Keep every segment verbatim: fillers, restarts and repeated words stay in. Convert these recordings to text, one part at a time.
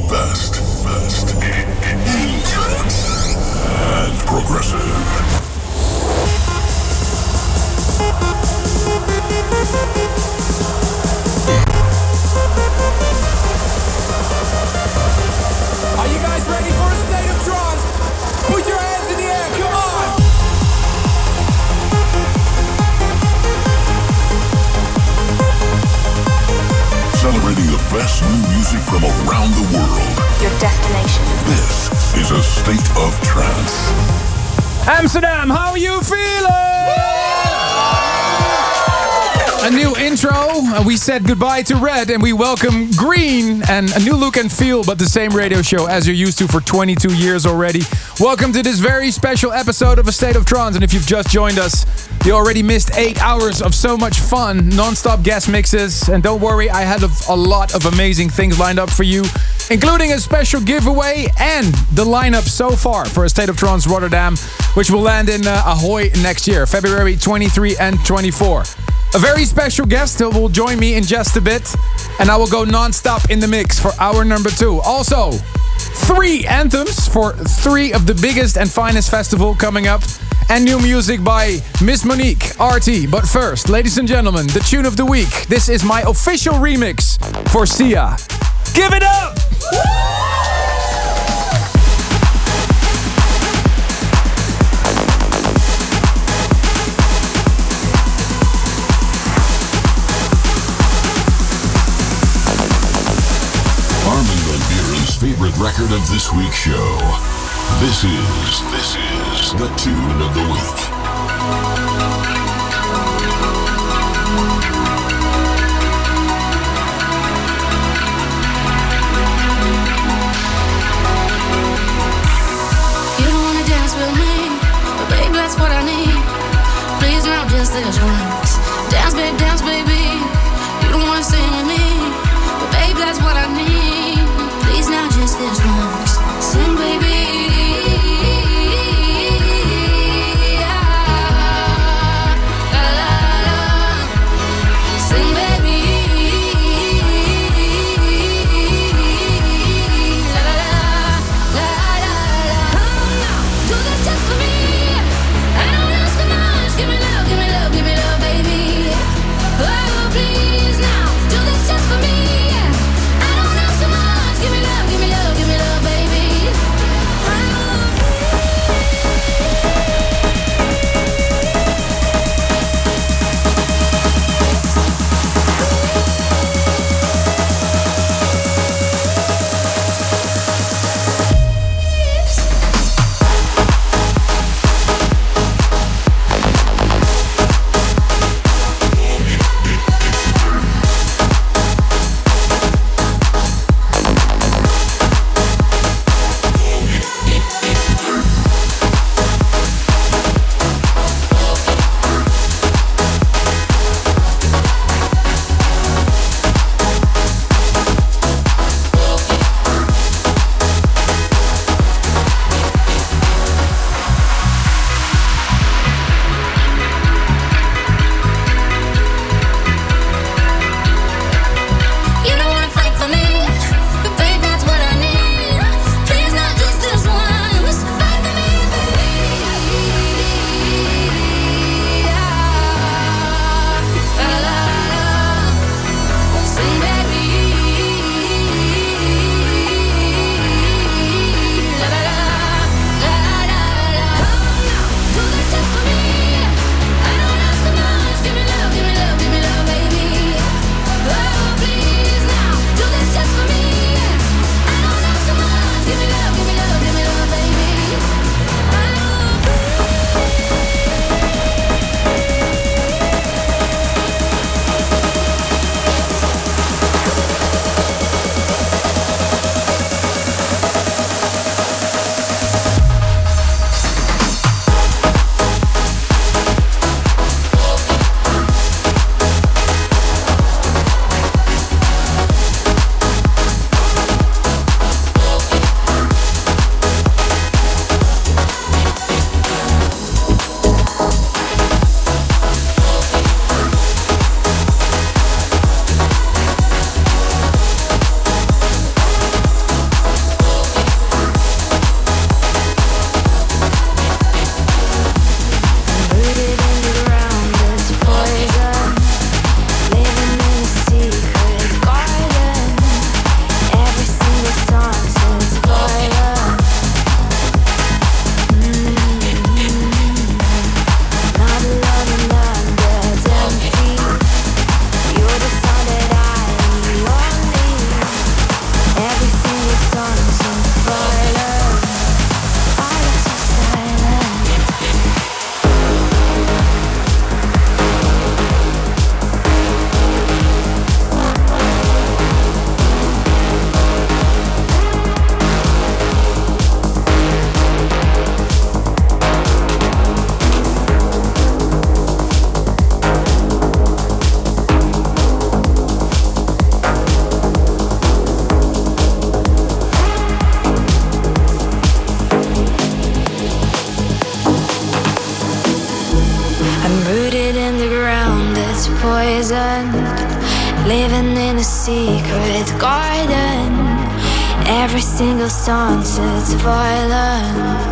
best, best in trance and progressive. Are you guys ready for a state of trance? Put your hands in the air, come on! Celebrating the best new music from around the world. Your destination. This is a state of trance. Amsterdam, how are you feeling? A new intro. Uh, we said goodbye to Red and we welcome Green, and a new look and feel, but the same radio show as you're used to for twenty-two years already. Welcome to this very special episode of A State of Trance, and if you've just joined us, you already missed eight hours of so much fun, non-stop guest mixes, and don't worry, I had a, a lot of amazing things lined up for you, including a special giveaway and the lineup so far for A State of Trance Rotterdam, which will land in uh, Ahoy next year, February twenty-third and twenty-fourth. A very special guest who will join me in just a bit, and I will go non-stop in the mix for hour number two. Also, three anthems for three of the biggest and finest festival coming up, and new music by Miss Monique, R T. But first, ladies and gentlemen, the tune of the week. This is my official remix for Sia. Give it up! Armin van Buuren's favorite record of this week's show. This is, this is the tune of the week. You don't wanna dance with me, but babe, that's what I need. Please now, just this once. Dance, babe, dance, baby. You don't wanna sing with me, but babe, that's what I need. Please now, just this once. Sing, baby. Yeah. it's poisoned. Living in a secret garden. Every single sunset's violent.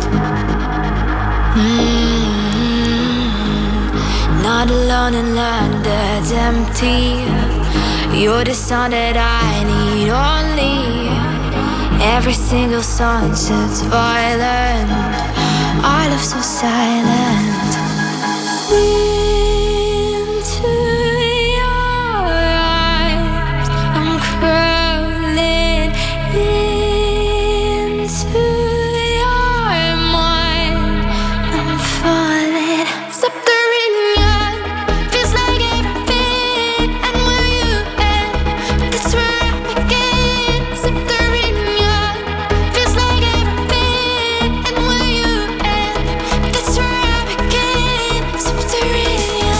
Mm-hmm. Not alone in land that's empty. You're the sun that I need only. Every single sunset's violent. Our love's so silent. Into your eyes, I'm crawling into your mind. I'm falling subterranean. Feels like everything, and where you at, that's where I begin. Subterranean. Feels like everything, and where you at, that's where I begin. Subterranean.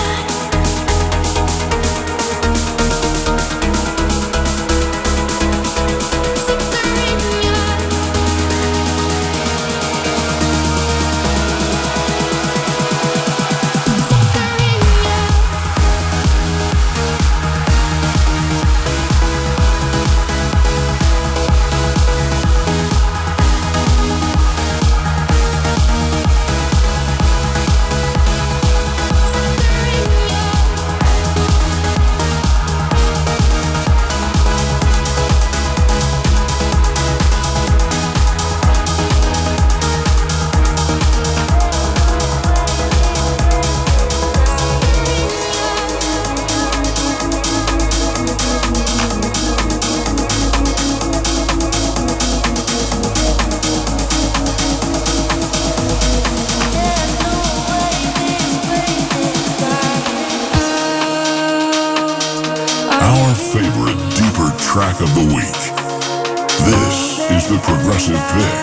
Our favorite deeper track of the week. This is the Progressive Pick.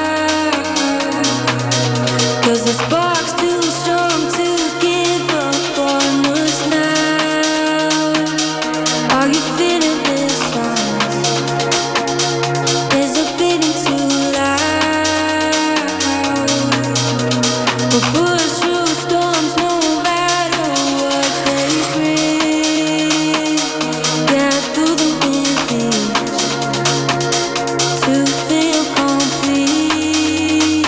Cause the spark's too strong to give up on us now. Are you feeling this song? Is it beating too loud? We'll push through storms no matter what they bring. Get through the winds to feel complete.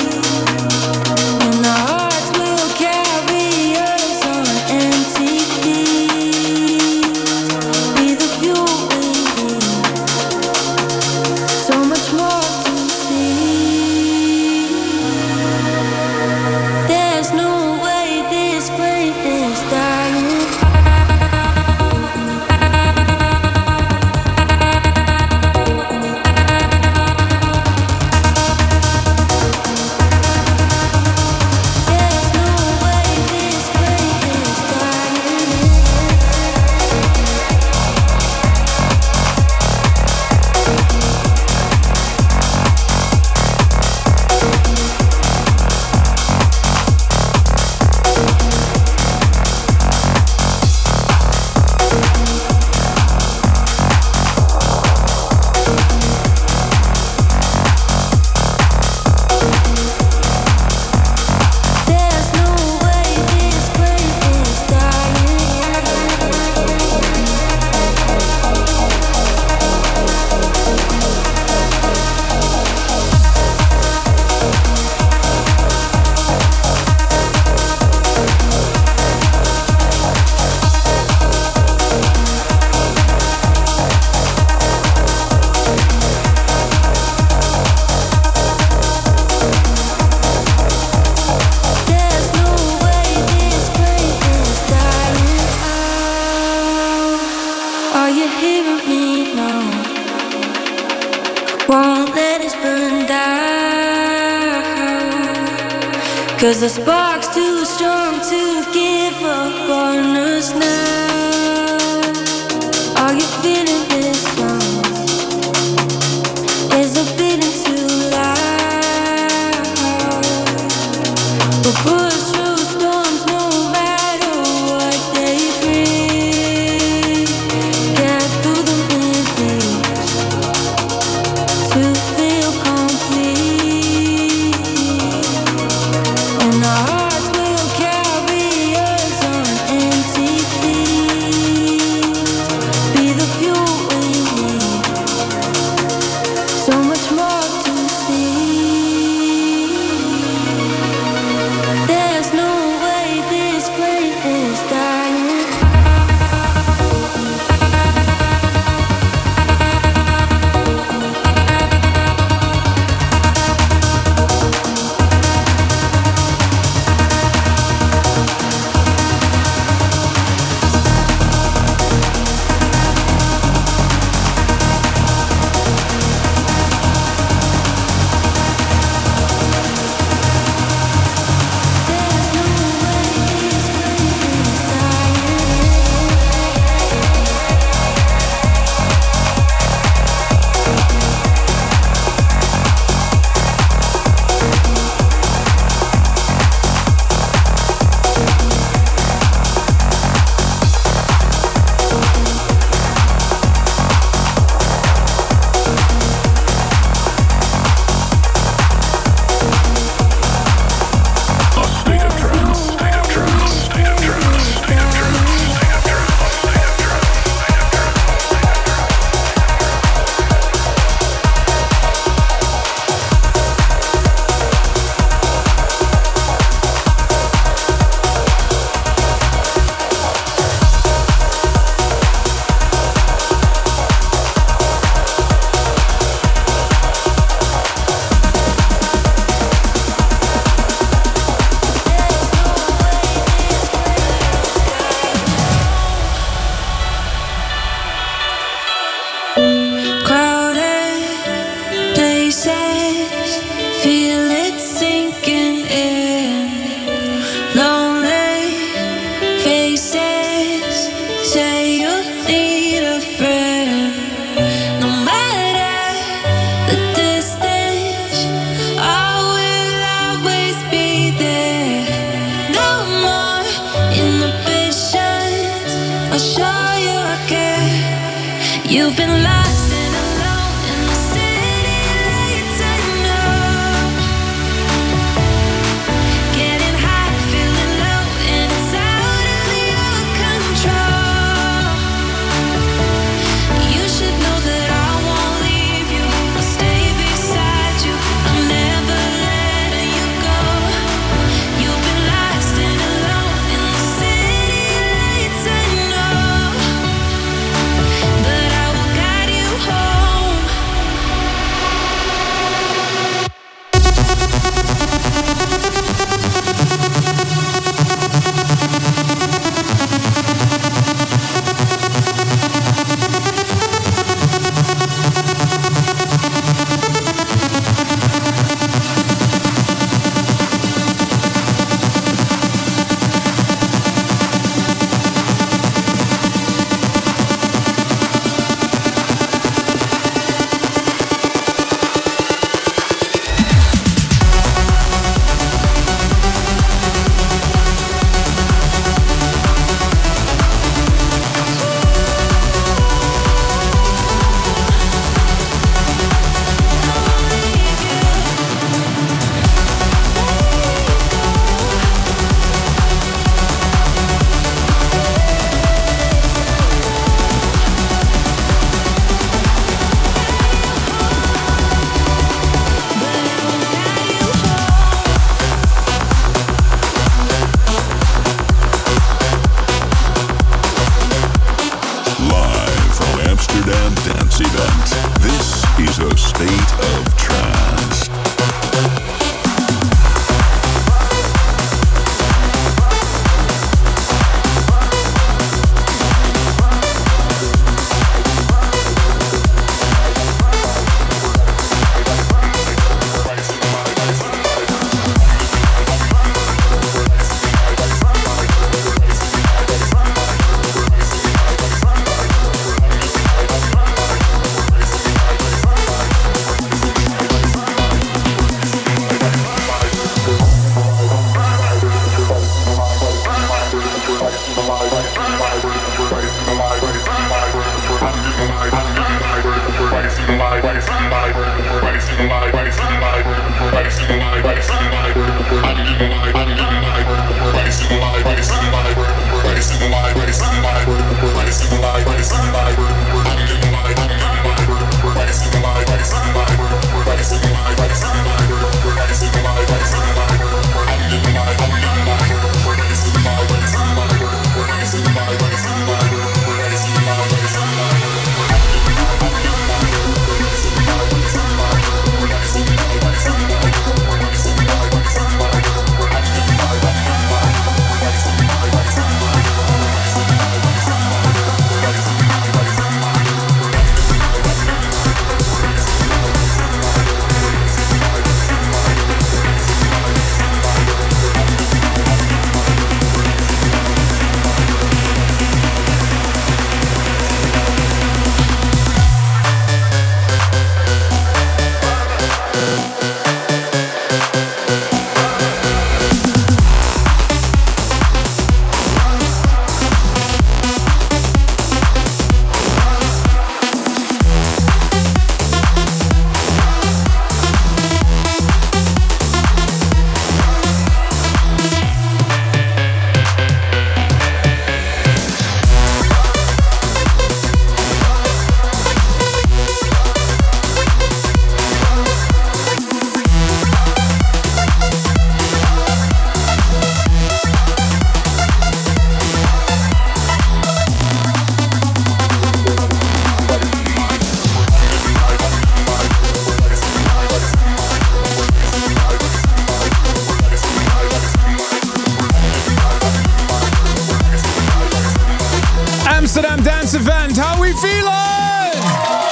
And our hearts will carry us on empty feet. Be the fuel we need. So much more to see. There's no way this flame is dying. There's no way this flame is dying. There's no way this flame is dying. There's no way this flame is dying out. Are you hearing me now? Won't let us burn down. Cause the spark's too strong to give up on us now. Are you feeling this song? Is it beating too loud? We'll push through storms no matter what they bring. Get through the winds to feel complete. And our hearts will carry us on empty feet. I'll show you I care. You've been lost and alone in the city lights, I know. Getting high, feeling low, and it's out of your control. You should know that I won't leave you. I'll stay beside you. I'm never letting you go. You've been lost and alone in the city lights, I know. But I will guide you home. Live from Amsterdam Dance Event. This is a state of trance. Amsterdam Dance Event, how we feeling?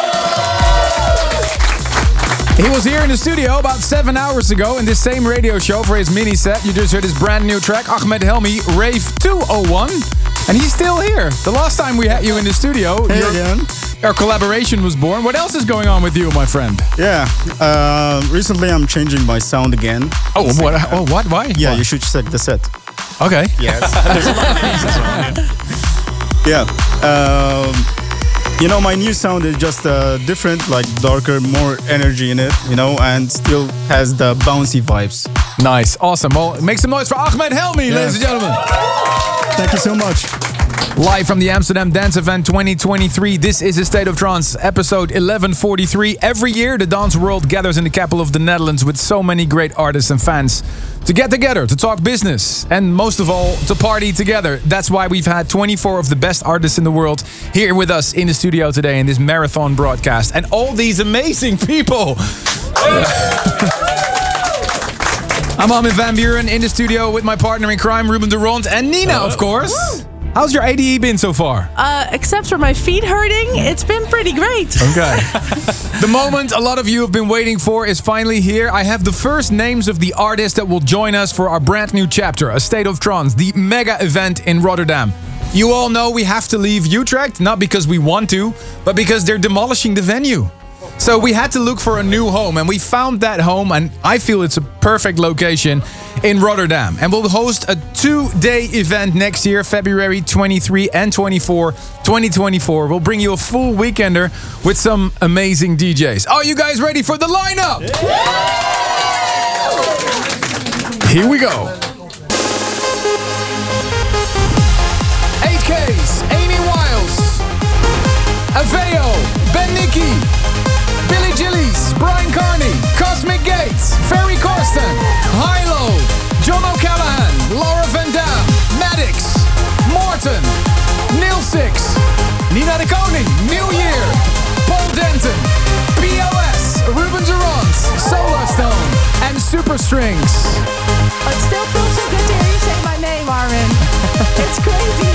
He was here in the studio about seven hours ago in this same radio show for his mini set. You just heard his brand new track, Ahmed Helmi, Rave two oh one. And he's still here. The last time we had you in the studio, Hey your, again. our collaboration was born. What else is going on with you, my friend? Yeah, uh, recently I'm changing my sound again. Oh, what? Oh, what? Why? Yeah, Why? you should check the set. Okay. Yes. Yeah. Um, you know, my new sound is just uh, different, like darker, more energy in it, you know, and still has the bouncy vibes. Nice, awesome. Well, make some noise for Ahmed Helmi, Yeah. ladies and gentlemen. Thank you so much. Live from the Amsterdam Dance Event twenty twenty-three, this is A State of Trance, episode eleven forty-three. Every year, the dance world gathers in the capital of the Netherlands with so many great artists and fans to get together, to talk business, and most of all, to party together. That's why we've had twenty-four of the best artists in the world here with us in the studio today in this marathon broadcast. And all these amazing people. I'm Armin van Buren in the studio with my partner in crime, Ruben de Ronde, and Nina, of course. How's your A D E been so far? Uh, except for my feet hurting, it's been pretty great. Okay. The moment a lot of you have been waiting for is finally here. I have the first names of the artists that will join us for our brand new chapter, A State of Trance, the mega event in Rotterdam. You all know we have to leave Utrecht, not because we want to, but because they're demolishing the venue. So we had to look for a new home, and we found that home, and I feel it's a perfect location in Rotterdam. And we'll host a two-day event next year, February twenty-third and twenty-fourth, twenty twenty-four. We'll bring you a full weekender with some amazing D Js. Are you guys ready for the lineup? Here we go. eight Ks, Amy Wiles, Aveo, Ben Nicky, Billy Gillies, Brian Carney, Cosmic Gates, Ferry Corsten, Hilo, John O'Callaghan, Laura Van Dam, Maddox, Morton, Neil Six, Nina de Koning, New Year, Paul Denton, P O S, Ruben de Ronde, Solar Stone, and Super Strings. It still feels so good to hear you say my name, Armin. It's crazy.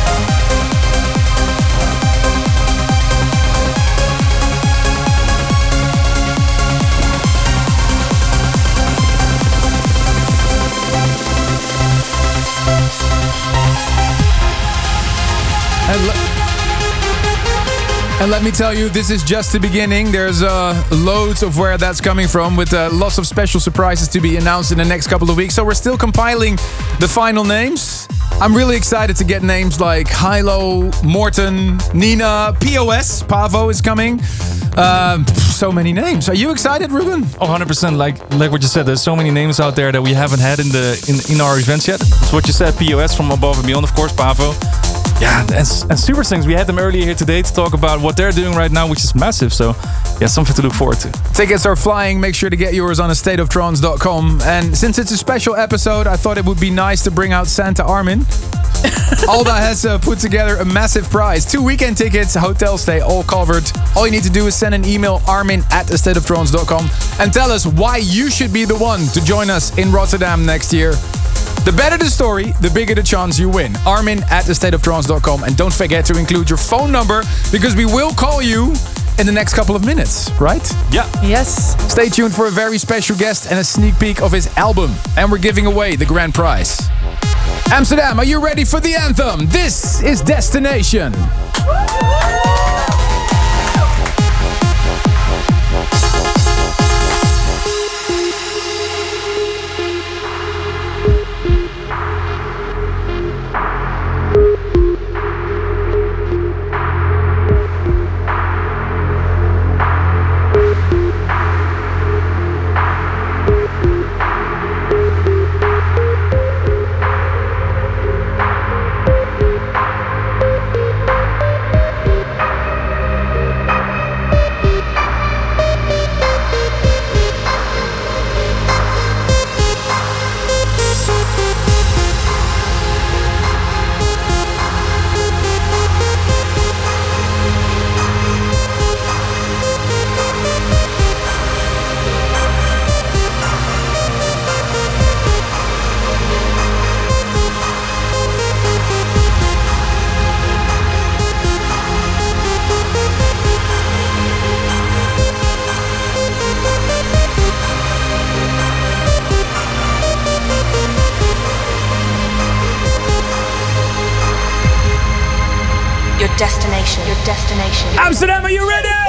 And, le- and let me tell you, this is just the beginning. There's uh, loads of where that's coming from, with uh, lots of special surprises to be announced in the next couple of weeks. So we're still compiling the final names. I'm really excited to get names like Hilo, Morton, Nina, P O S, Pavo is coming. Uh, so many names. Are you excited, Ruben? Oh, one hundred percent. Like like what you said, there's so many names out there that we haven't had in the in, in our events yet. It's what you said, P O S from Above and Beyond, of course, Pavo. Yeah, and, and Super Strings, we had them earlier here today to talk about what they're doing right now, which is massive. So, yeah, something to look forward to. Tickets are flying. Make sure to get yours on a state of trance dot com. And since it's a special episode, I thought it would be nice to bring out Santa Armin. Alda has uh, put together a massive prize. Two weekend tickets, hotel stay, all covered. All you need to do is send an email, armin at a state of trance dot com, and tell us why you should be the one to join us in Rotterdam next year. The better the story, the bigger the chance you win. Armin at a state of trance dot com. And don't forget to include your phone number, because we will call you in the next couple of minutes, right? Yeah. Yes. Stay tuned for a very special guest and a sneak peek of his album. And we're giving away the grand prize. Amsterdam, are you ready for the anthem? This is Destination. Your destination. Your destination. Amsterdam, are you ready?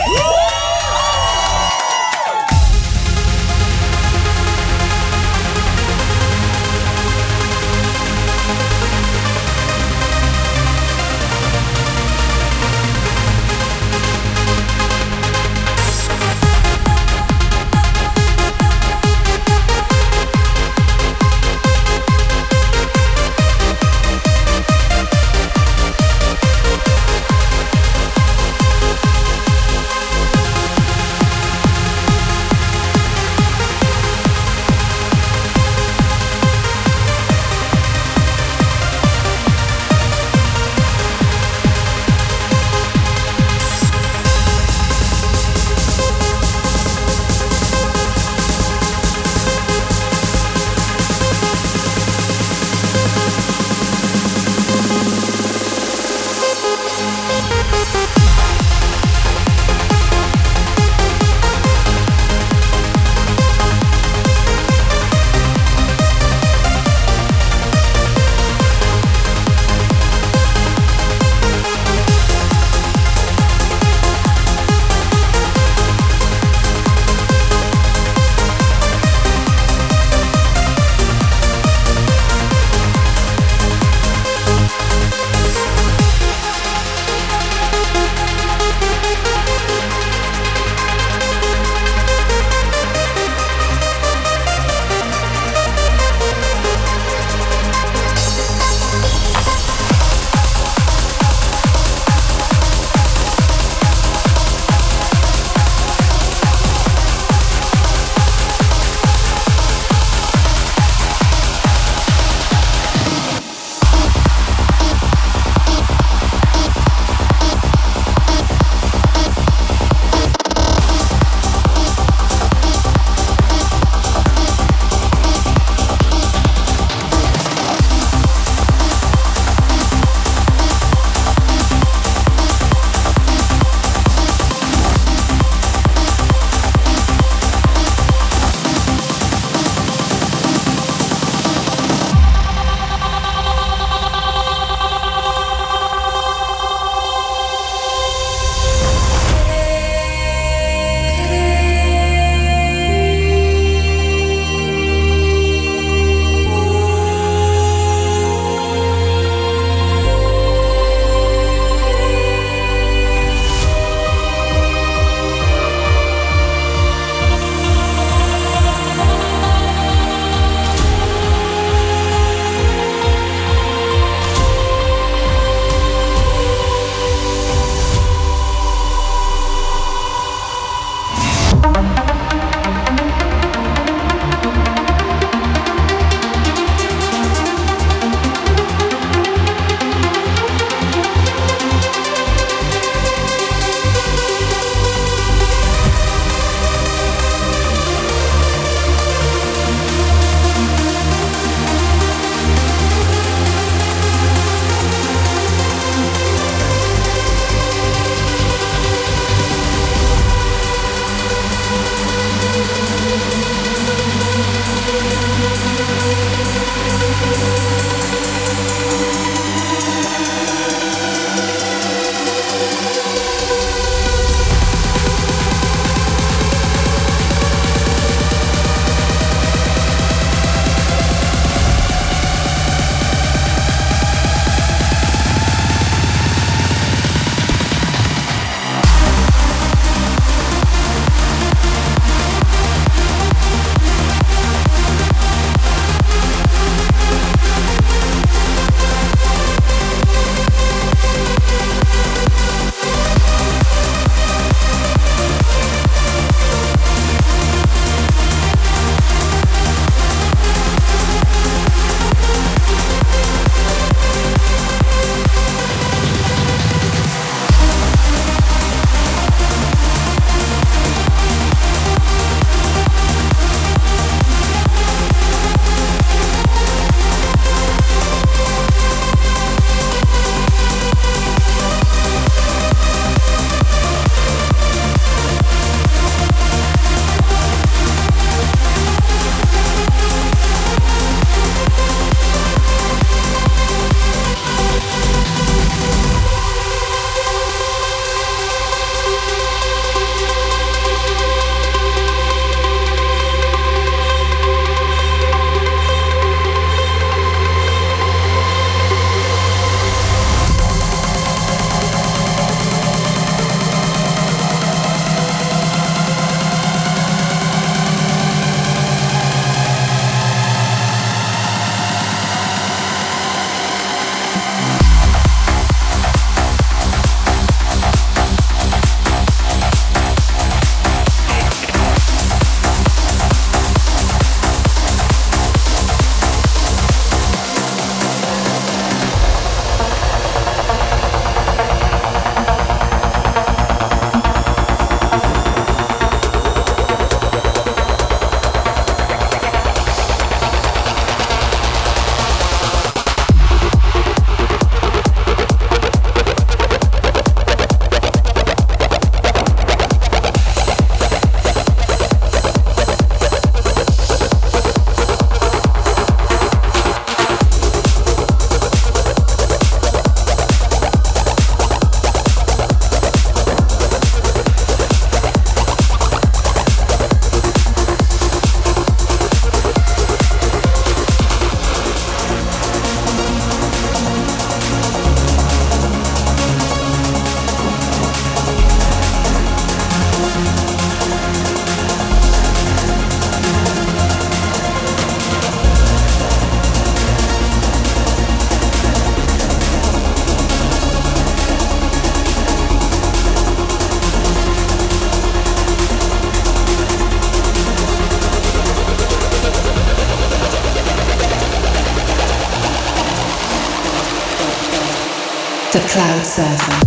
Cloud Surfer.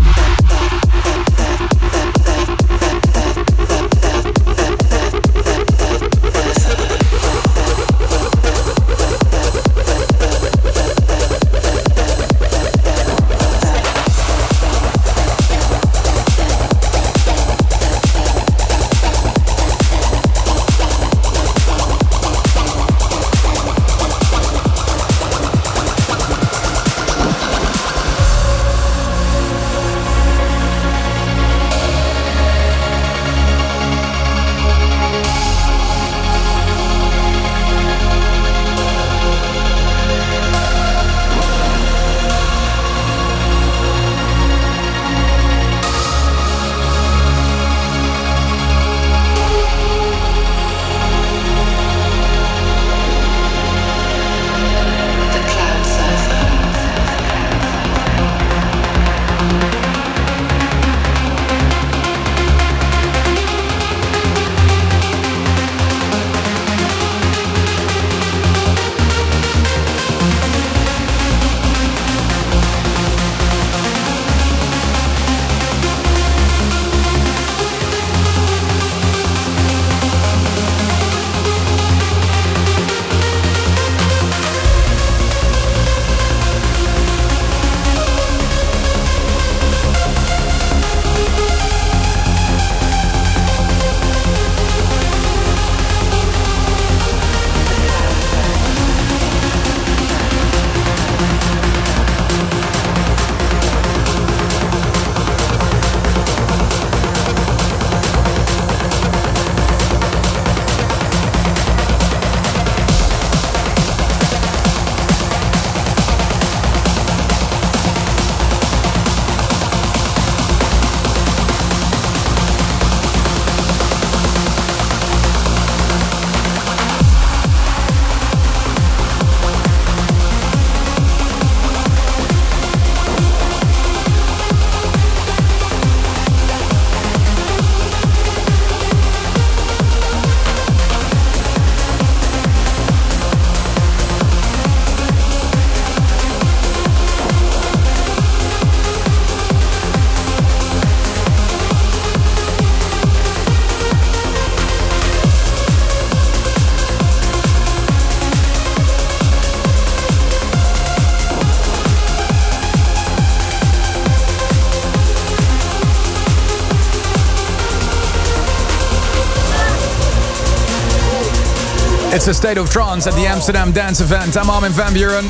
It's a State of Trance at the Amsterdam Dance Event. I'm Armin van Buuren.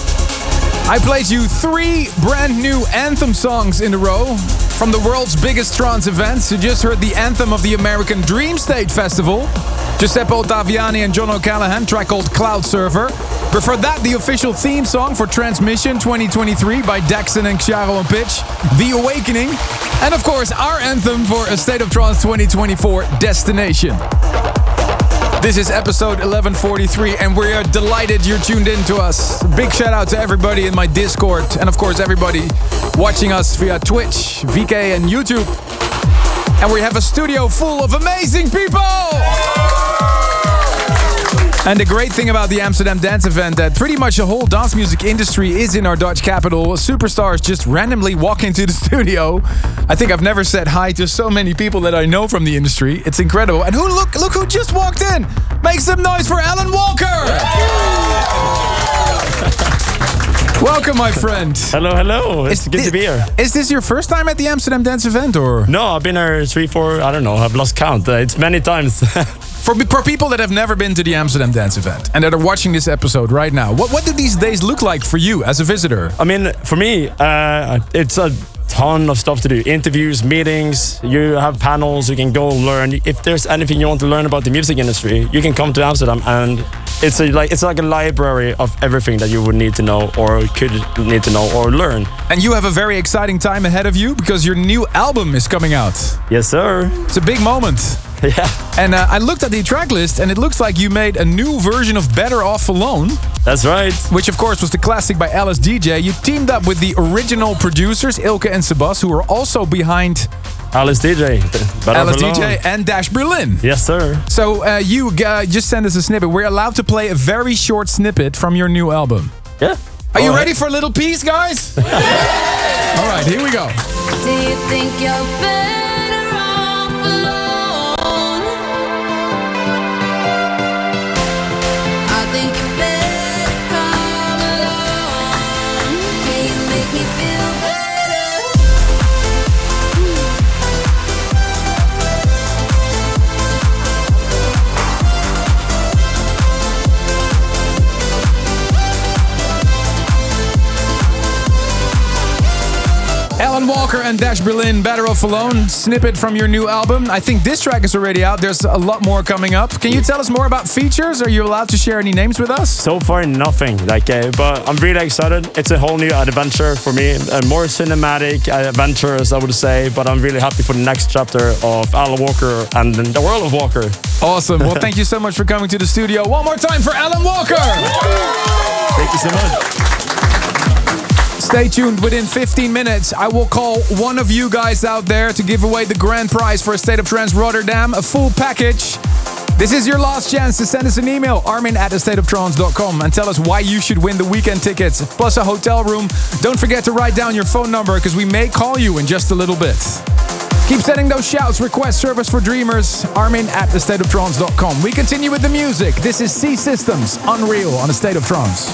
I played you three brand new anthem songs in a row from the world's biggest trance events. You just heard the anthem of the American Dream State Festival, Giuseppe Ottaviani and John O'Callaghan, track called Cloud Surfer. Before that, the official theme song for Transmission twenty twenty-three by Daxon and Xiaro and Pitch, The Awakening. And of course, our anthem for A State of Trance twenty twenty-four, Destination. This is episode eleven forty-three, and we are delighted you're tuned in to us. Big shout out to everybody in my Discord, and of course everybody watching us via Twitch, V K, and YouTube. And we have a studio full of amazing people! And the great thing about the Amsterdam Dance Event, that pretty much the whole dance music industry is in our Dutch capital. Superstars just randomly walk into the studio. I think I've never said hi to so many people that I know from the industry. It's incredible. And who look look who just walked in. Make some noise for Alan Walker. Welcome, my friend. Hello, hello. It's Is good thi- to be here. Is this your first time at the Amsterdam Dance Event, or? No, I've been here three, four, I don't know, I've lost count. Uh, it's many times. For, for people that have never been to the Amsterdam Dance Event and that are watching this episode right now, what, what do these days look like for you as a visitor? I mean, for me, uh, it's a ton of stuff to do. Interviews, meetings, you have panels, you can go learn. If there's anything you want to learn about the music industry, you can come to Amsterdam, and it's a, like it's like a library of everything that you would need to know or could need to know or learn. And you have a very exciting time ahead of you because your new album is coming out. Yes, sir. It's a big moment. Yeah. And uh, I looked at the track list, and it looks like you made a new version of Better Off Alone. That's right. Which, of course, was the classic by Alice D J. You teamed up with the original producers, Ilke and Sebas, who are also behind Alice D J. Better Alice Off D Alone. J and Dash Berlin. Yes, sir. So uh, you uh, just send us a snippet. We're allowed to play a very short snippet from your new album. Yeah. Are you ready for a little piece, guys? All right, here we go. Do you think you're better off alone? I think you better come along. Can you make me feel better? Alan Walker and Dash Berlin, Better Off Alone, snippet from your new album. I think this track is already out. There's a lot more coming up. Can you tell us more about features? Are you allowed to share any names with us? So far, nothing. Like, uh, but I'm really excited. It's a whole new adventure for me, a more cinematic uh, adventures, I would say. But I'm really happy for the next chapter of Alan Walker and the world of Walker. Awesome. Well, thank you so much for coming to the studio. One more time for Alan Walker. Thank you so much. Stay tuned. Within fifteen minutes, I will call one of you guys out there to give away the grand prize for A State of Trance Rotterdam, a full package. This is your last chance to send us an email, armin at a state of trance dot com, and tell us why you should win the weekend tickets, plus a hotel room. Don't forget to write down your phone number, because we may call you in just a little bit. Keep sending those shouts. Request service for dreamers, armin at a state of trance dot com. We continue with the music. This is C Systems, Unreal on A State of Trance.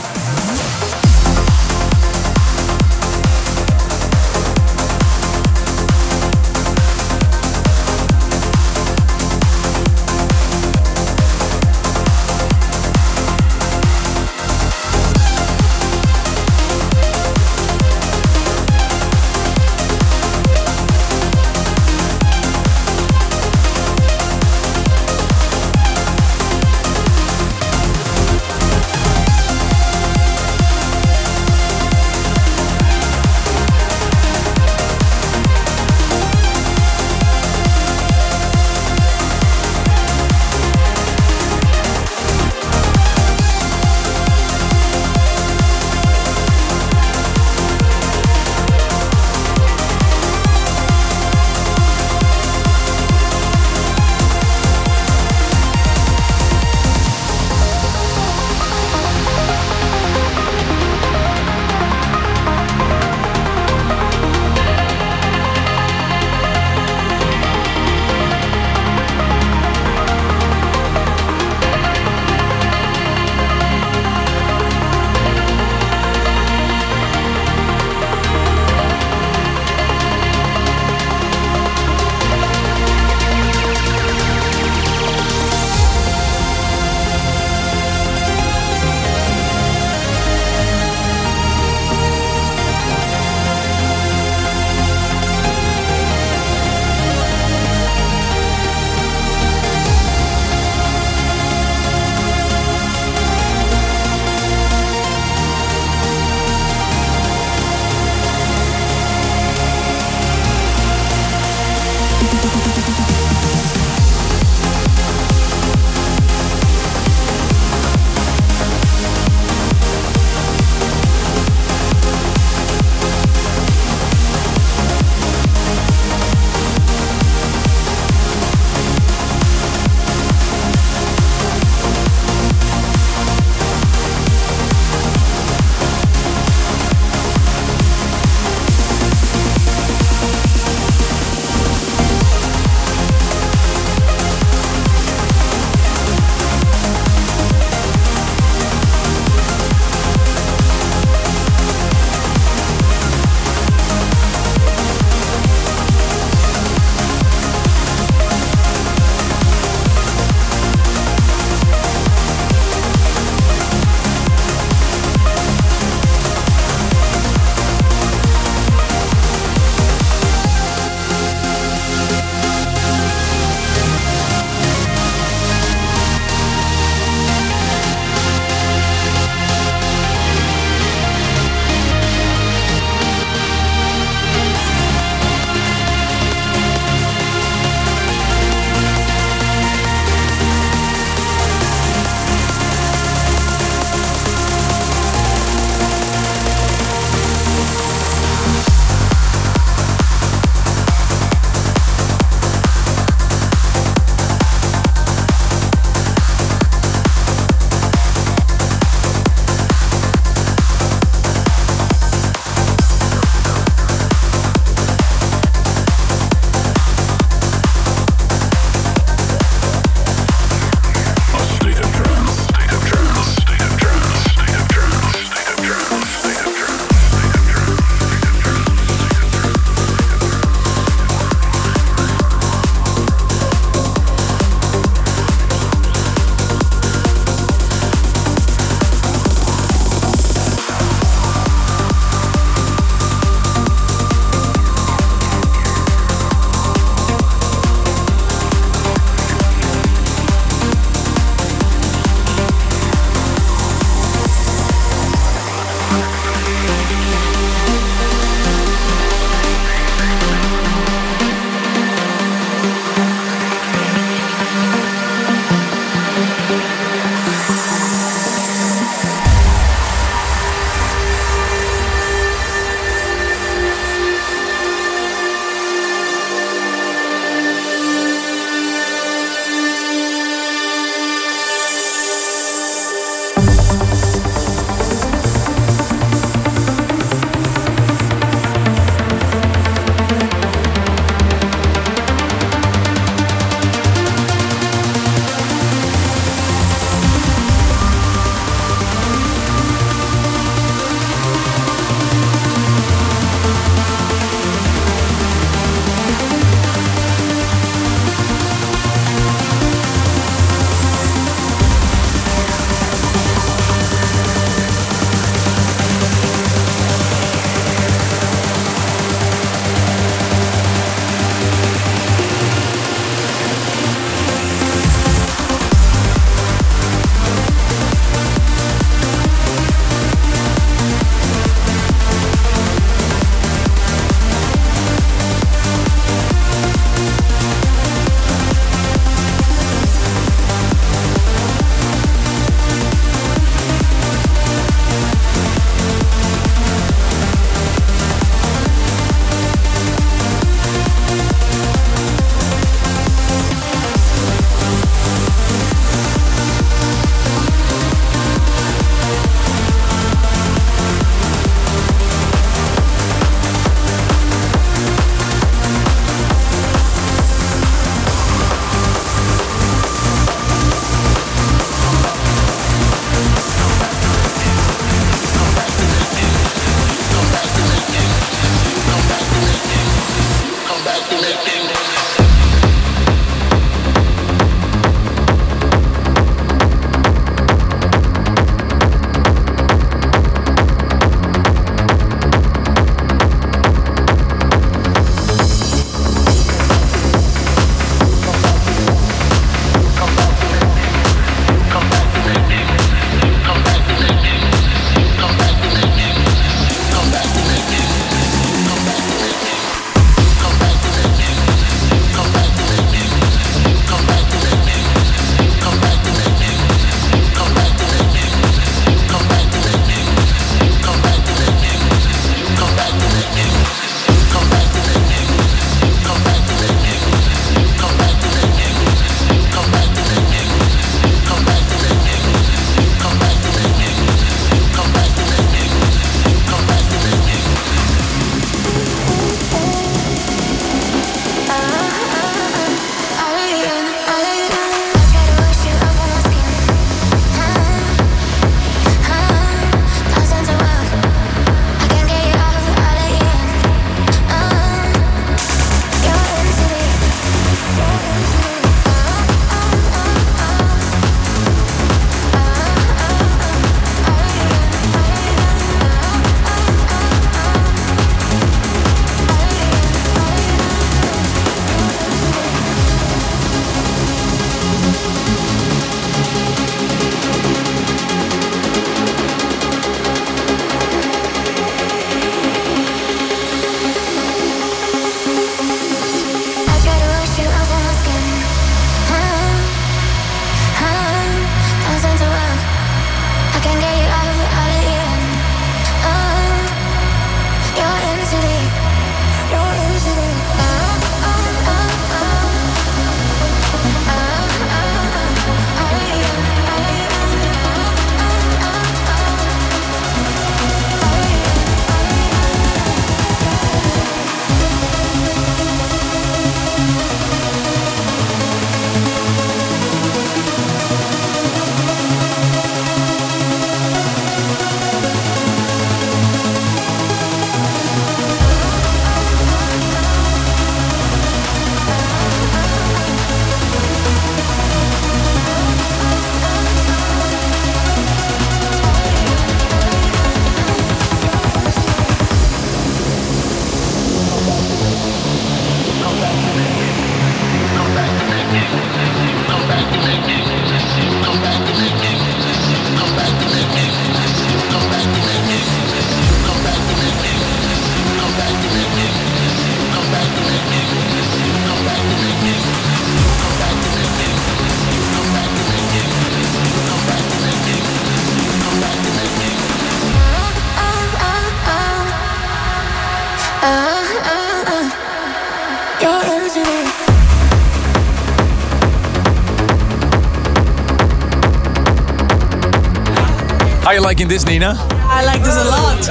How you liking this, Nina? I like this a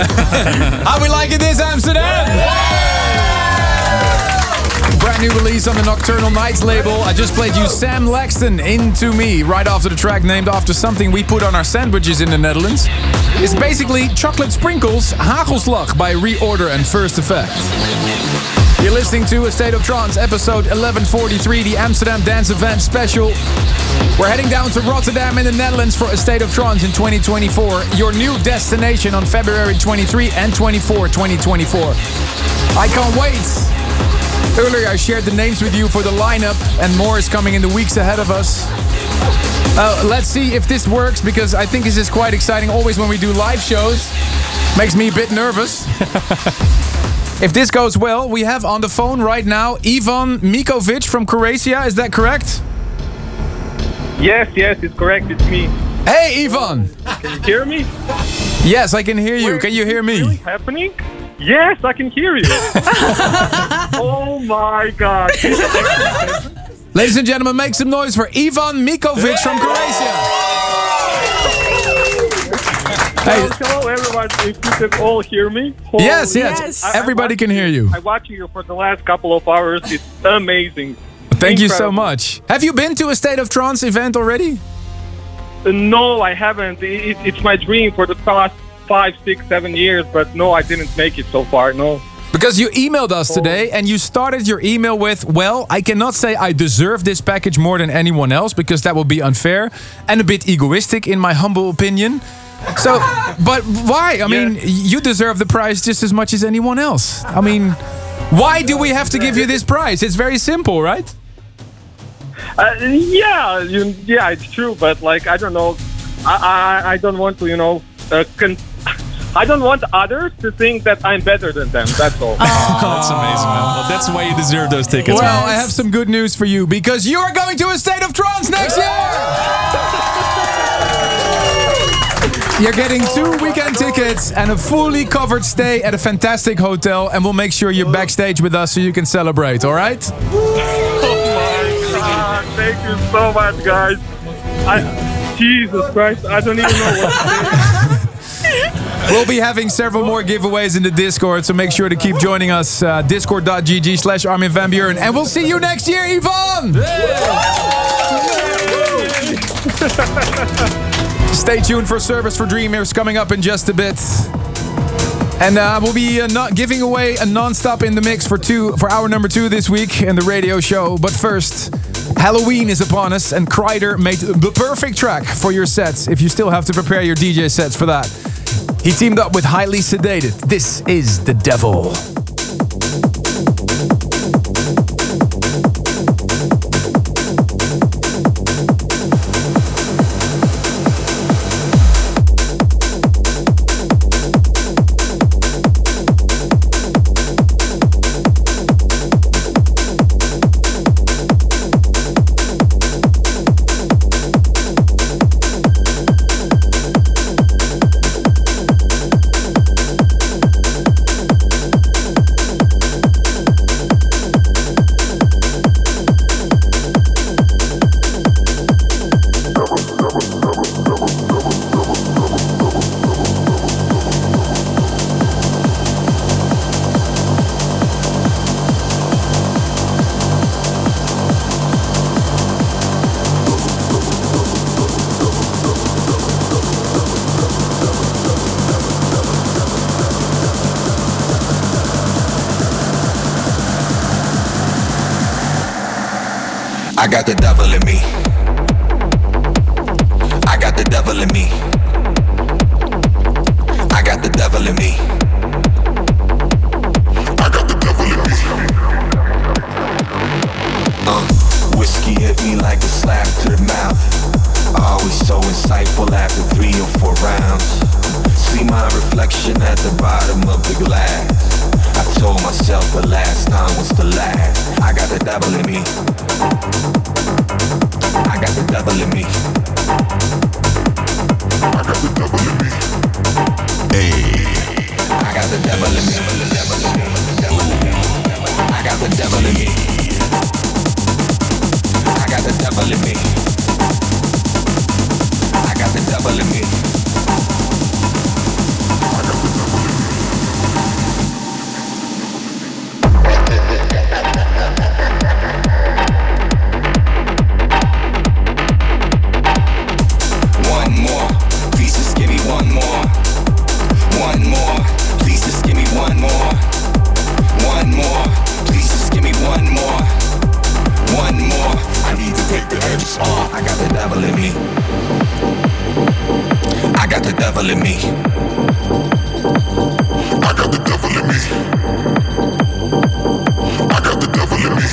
lot. How we liking this, Amsterdam? Brand new release on the Nocturnal Nights label. I just played you Sam Laxton, Into Me, right after the track named after something we put on our sandwiches in the Netherlands. It's basically chocolate sprinkles, Hagelslag by Reorder and First Effect. You're listening to A State of Trance, episode eleven forty-three, the Amsterdam Dance Event special. We're heading down to Rotterdam in the Netherlands for A State of Trance in twenty twenty-four. Your new destination on February twenty-third and twenty-fourth, twenty twenty-four. I can't wait. Earlier I shared the names with you for the lineup, and more is coming in the weeks ahead of us. Uh, let's see if this works, because I think this is quite exciting. Always when we do live shows, makes me a bit nervous. If this goes well, we have on the phone right now Ivan Mikovic from Croatia. Is that correct? Yes, yes, it's correct. It's me. Hey, Ivan. Can you hear me? Yes, I can hear you. Wait, can you hear me? Really happening? Yes, I can hear you. Oh my God. Ladies and gentlemen, make some noise for Ivan Mikovic from Croatia. Hello, hello, everyone. If you can all hear me. Holy Yes, yes. Yes. Everybody can hear you. I watched you for the last couple of hours. It's amazing. Thank you so Incredible. much. Have you been to a State of Trance event already? Uh, no, I haven't. It, it, it's my dream for the past five, six, seven years, but no, I didn't make it so far. No. Because you emailed us today and you started your email with, well, I cannot say I deserve this package more than anyone else because that would be unfair and a bit egoistic in my humble opinion. So, but why? I mean, yeah. you deserve the prize just as much as anyone else. I mean, why do we have to give you this prize? It's very simple, right? Uh, yeah, you, yeah, it's true. But like, I don't know. I I, I don't want to, you know, uh, con- I don't want others to think that I'm better than them. That's all. Oh, that's amazing, man. Well, that's why you deserve those tickets. Well, I have some good news for you because you are going to a State of Trance next year. You're getting two weekend tickets and a fully covered stay at a fantastic hotel, and we'll make sure you're backstage with us so you can celebrate, all right? Oh my God, thank you so much, guys. I, Jesus Christ, I don't even know what to say. We'll be having several more giveaways in the Discord, so make sure to keep joining us. Uh, Discord.gg slash Armin van Buuren. And we'll see you next year, Yvonne! Stay tuned for Service for Dreamers coming up in just a bit. And uh, we'll be uh, not giving away a non-stop in the mix for two for hour number two this week in the radio show. But first, Halloween is upon us, and Kreider made the perfect track for your sets if you still have to prepare your D J sets for that. He teamed up with Highly Sedated. This is The Devil. I got the devil in me. I got the devil in me. I got the devil in me. I got the devil in me. Uh, whiskey hit me like a slap to the mouth. Always so insightful after three or four rounds. See my reflection at the bottom of the glass. I told myself the last time was the last. I got the devil in me. I got the devil in me. I got the devil in me. Hey. I got the devil in me. I got the devil in me. I got the devil in me. I got the devil in me. I got the devil in me. I got the devil in me. I got the devil in me. I got the devil in me. I got the devil in me.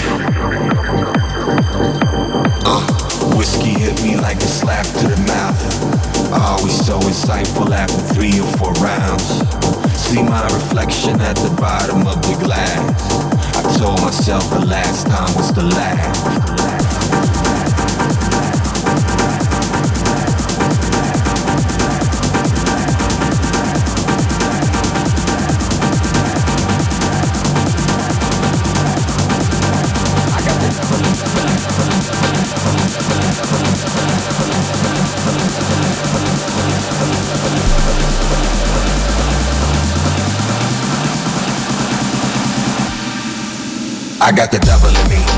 Uh, whiskey hit me like a slap to the mouth. Always so insightful after three or four rounds. See my reflection at the bottom of the glass. I told myself the last time was the last. I got the devil in me.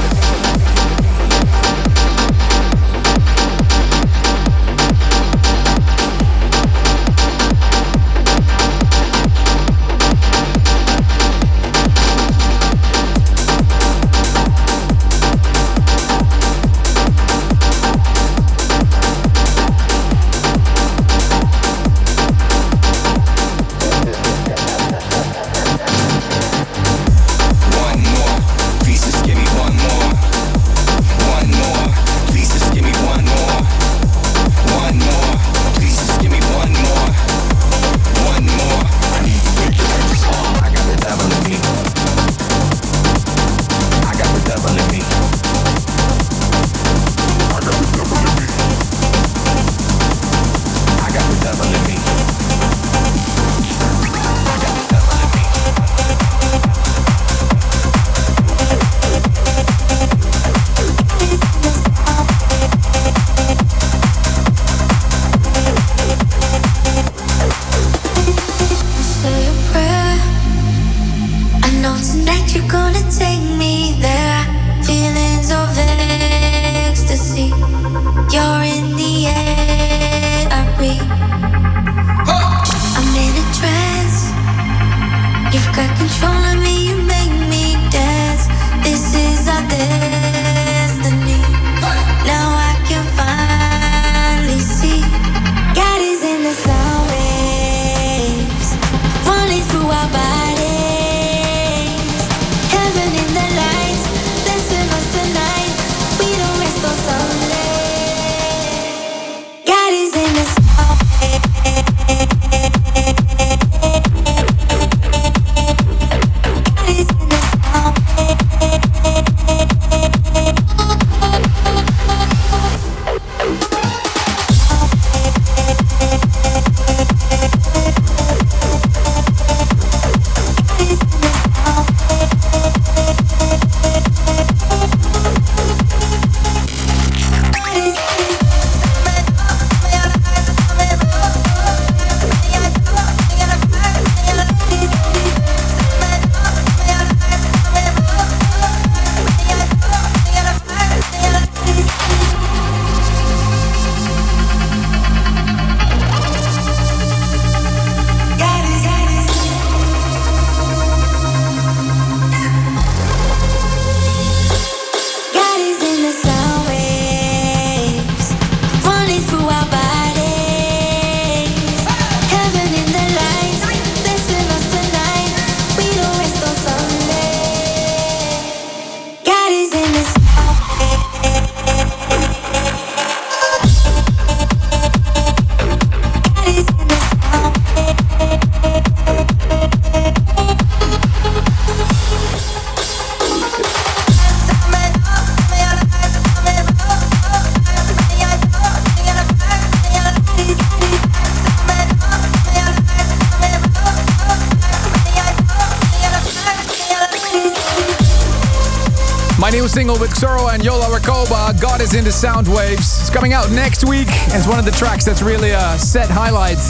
My new single with Xoro and Yola Rakoba, God is in the Sound Waves. It's coming out next week, and it's one of the tracks that's really a set highlight.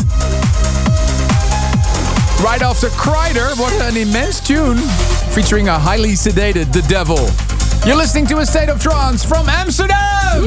Right after Kreider, what an immense tune, featuring a highly sedated The Devil. You're listening to A State of Trance from Amsterdam!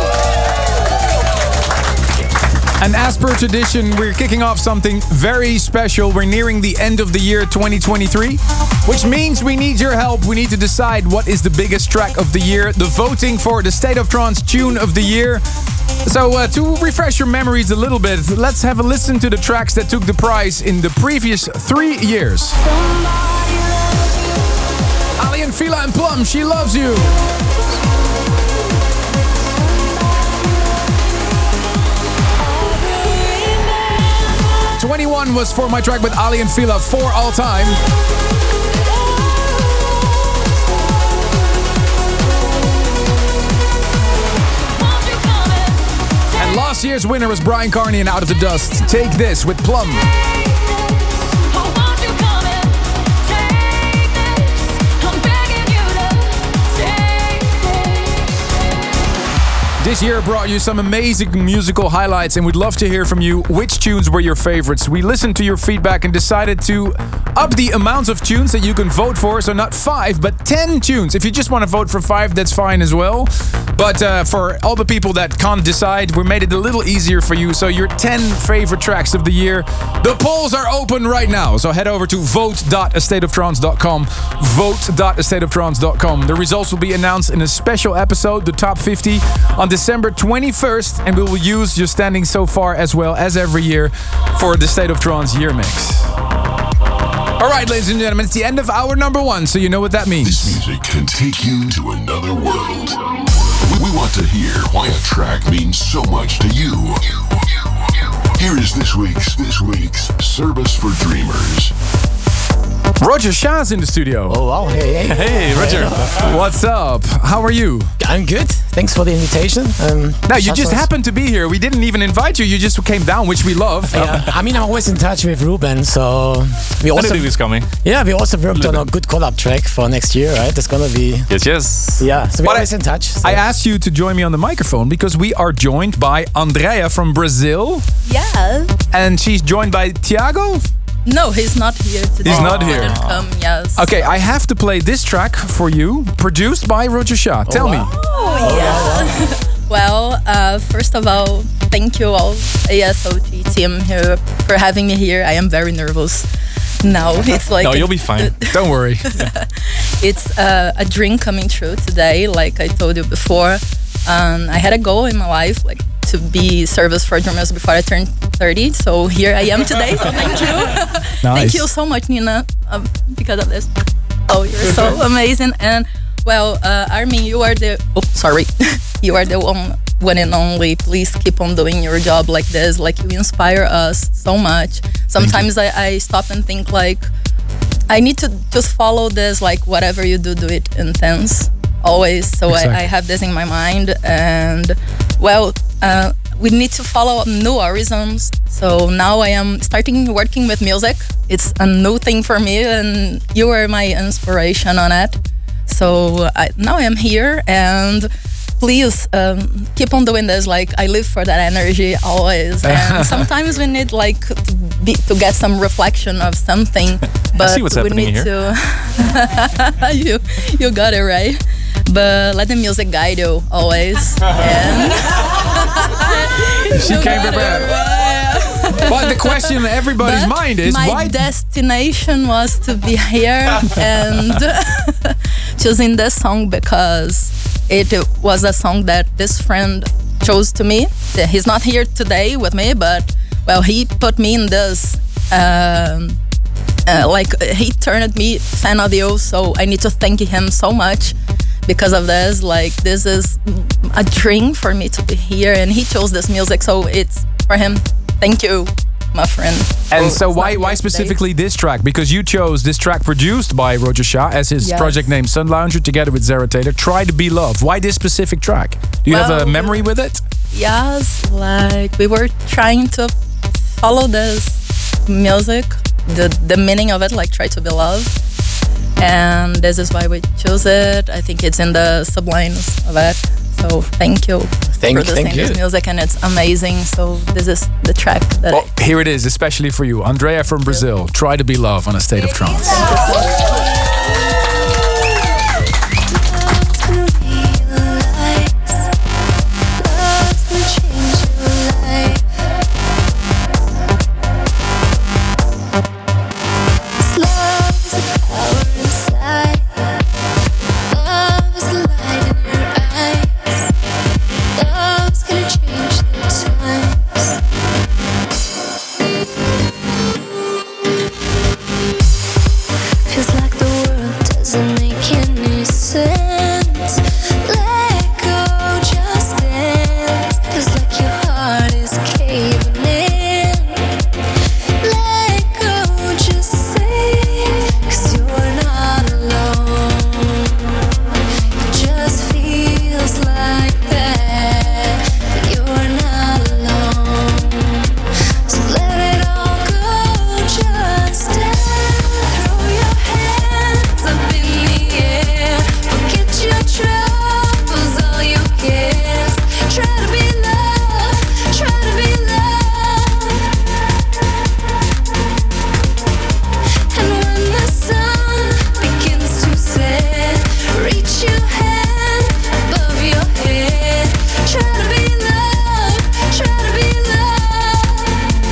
And as per tradition, we're kicking off something very special. We're nearing the end of the year twenty twenty-three, which means we need your help. We need to decide what is the biggest track of the year, the voting for the State of Trance Tune of the Year. So uh, to refresh your memories a little bit, let's have a listen to the tracks that took the prize in the previous three years. Aly and Fila and Plum, She Loves You. twenty-one was for my track with Aly and Fila, For All Time. And last year's winner was Brian Carney and Out of the Dust. Take This with Plum. This year brought you some amazing musical highlights, and we'd love to hear from you which tunes were your favorites. We listened to your feedback and decided to up the amount of tunes that you can vote for. So not five, but ten tunes. If you just want to vote for five, that's fine as well. But uh, for all the people that can't decide, we made it a little easier for you. So your ten favorite tracks of the year. The polls are open right now. So head over to vote dot a state of trance dot com. vote dot a state of trance dot com. The results will be announced in a special episode, the top fifty, on December twenty-first. And we will use your standing so far as well as every year for the State of Trance Year Mix. All right, ladies and gentlemen, it's the end of hour number one, so you know what that means. This music can take you to another world. We want to hear why a track means so much to you. Here is this week's this week's Service for Dreamers. Roger Shah's in the studio. Oh, wow. Hey, hey. Hey, Roger. What's up? How are you? I'm good. Thanks for the invitation. Um, no, you just happened to be here. We didn't even invite you. You just came down, which we love. Yeah, I mean, I'm always in touch with Ruben, so we also is coming. Yeah, we also worked on a good collab track for next year, right? It's gonna be yes, yes. Yeah, so we're but always I, in touch. So. I asked you to join me on the microphone because we are joined by Andrea from Brazil. Yeah. And she's joined by Thiago. No, he's not here today. He's not here. Didn't come, yes. Okay, I have to play this track for you, produced by Roger Shah. Tell oh, me. Wow. Oh, yeah. Well, uh, first of all, thank you all, A S O T team here, for having me here. I am very nervous now. It's like no, you'll be fine. Don't worry. It's uh, a dream coming true today, like I told you before. Um, I had a goal in my life, like to be service for drummers before I turned thirty. So here I am today. So thank you. Nice. Thank you so much, Nina, um, because of this. Oh, you're so amazing. And well, uh, Armin, you are the. Oh, sorry. You are the one, one and only. Please keep on doing your job like this. Like you inspire us so much. Sometimes I, I stop and think like, I need to just follow this. Like whatever you do, do it intense. Always. So exactly. I, I have this in my mind. And well, uh, we need to follow new horizons. So now I am starting working with music. It's a new thing for me, and you were my inspiration on it. So I, now I am here, and please um, keep on doing this. Like I live for that energy always, and sometimes we need like to, be, to get some reflection of something. But I see what's we happening need here. to. you you got it right. But let the music guide you always. And she came prepared. But the question in everybody's but mind is my why? My destination was to be here and choosing this song because it was a song that this friend chose to me. He's not here today with me, but well, he put me in this. Um, uh, like he turned me fan of you, so I need to thank him so much. Because of this, like this is a dream for me to be here, and he chose this music, so it's for him. Thank you, my friend. And so why why specifically this track? Because you chose this track produced by Roger Shah as his yes. project name Sun Lounger together with Zara Taylor. Try to Be Loved. Why this specific track? Do you well, have a memory with it? Yes, like we were trying to follow this music, the the meaning of it, like try to be loved. and this is why we chose it. I think it's in the sublimes of it. So thank you Thank- for listening thank to you. this music, and it's amazing. So this is the track that Well, here it is, especially for you. Andrea from Brazil, Try to Be Love on A State of Trance. Feels like the world doesn't make any sense. Let go, just dance. Feels like your heart is caving in. Let go, just say, 'cause you're not alone. It just feels like that, but you're not alone. So let it all go, just dance. Throw your hands up in the air. Forget your troubles, all your cares. Try to be loved, try to be loved. And when the sun begins to set, reach your hand above your head. Try to be loved, try to be loved.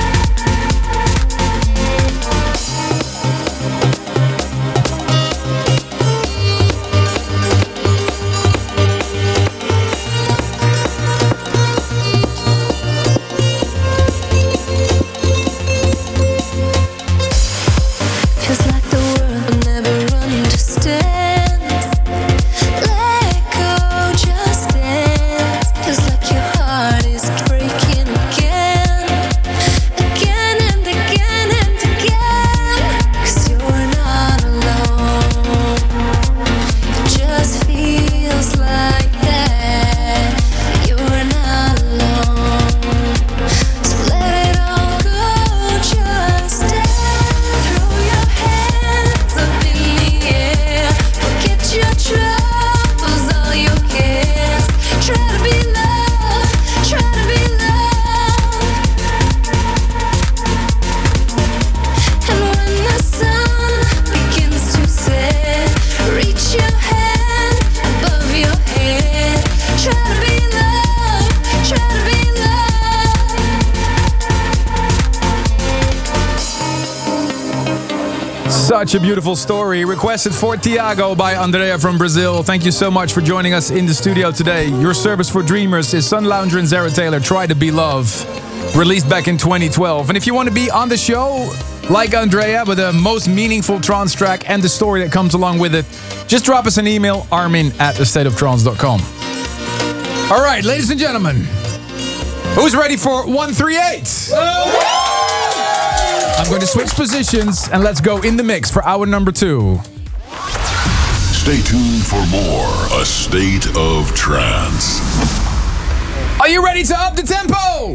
Feels like the world will never understand. Let go, just dance. Feels like your heart is breaking again, again and again and again. 'Cause you're not alone. It just feels like that. You're not alone. So let it all go, just dance. Throw your hands up in the air. Forget your troubles, all your cares. Try to be loved, try to be loved. And when the sun begins to set, reach your hand above your head. Try to be loved, try to be Such a beautiful story. Requested for Tiago by Andrea from Brazil. Thank you so much for joining us in the studio today. Your service for dreamers is Sun Lounger and Zara Taylor, Try to Be Love, released back in twenty twelve. And if you want to be on the show, like Andrea, with the most meaningful trance track and the story that comes along with it, just drop us an email, armin at a state of trance dot com. All right, ladies and gentlemen, who's ready for one three eight? I'm going to switch positions and let's go in the mix for hour number two. Stay tuned for more A State of Trance. Are you ready to up the tempo?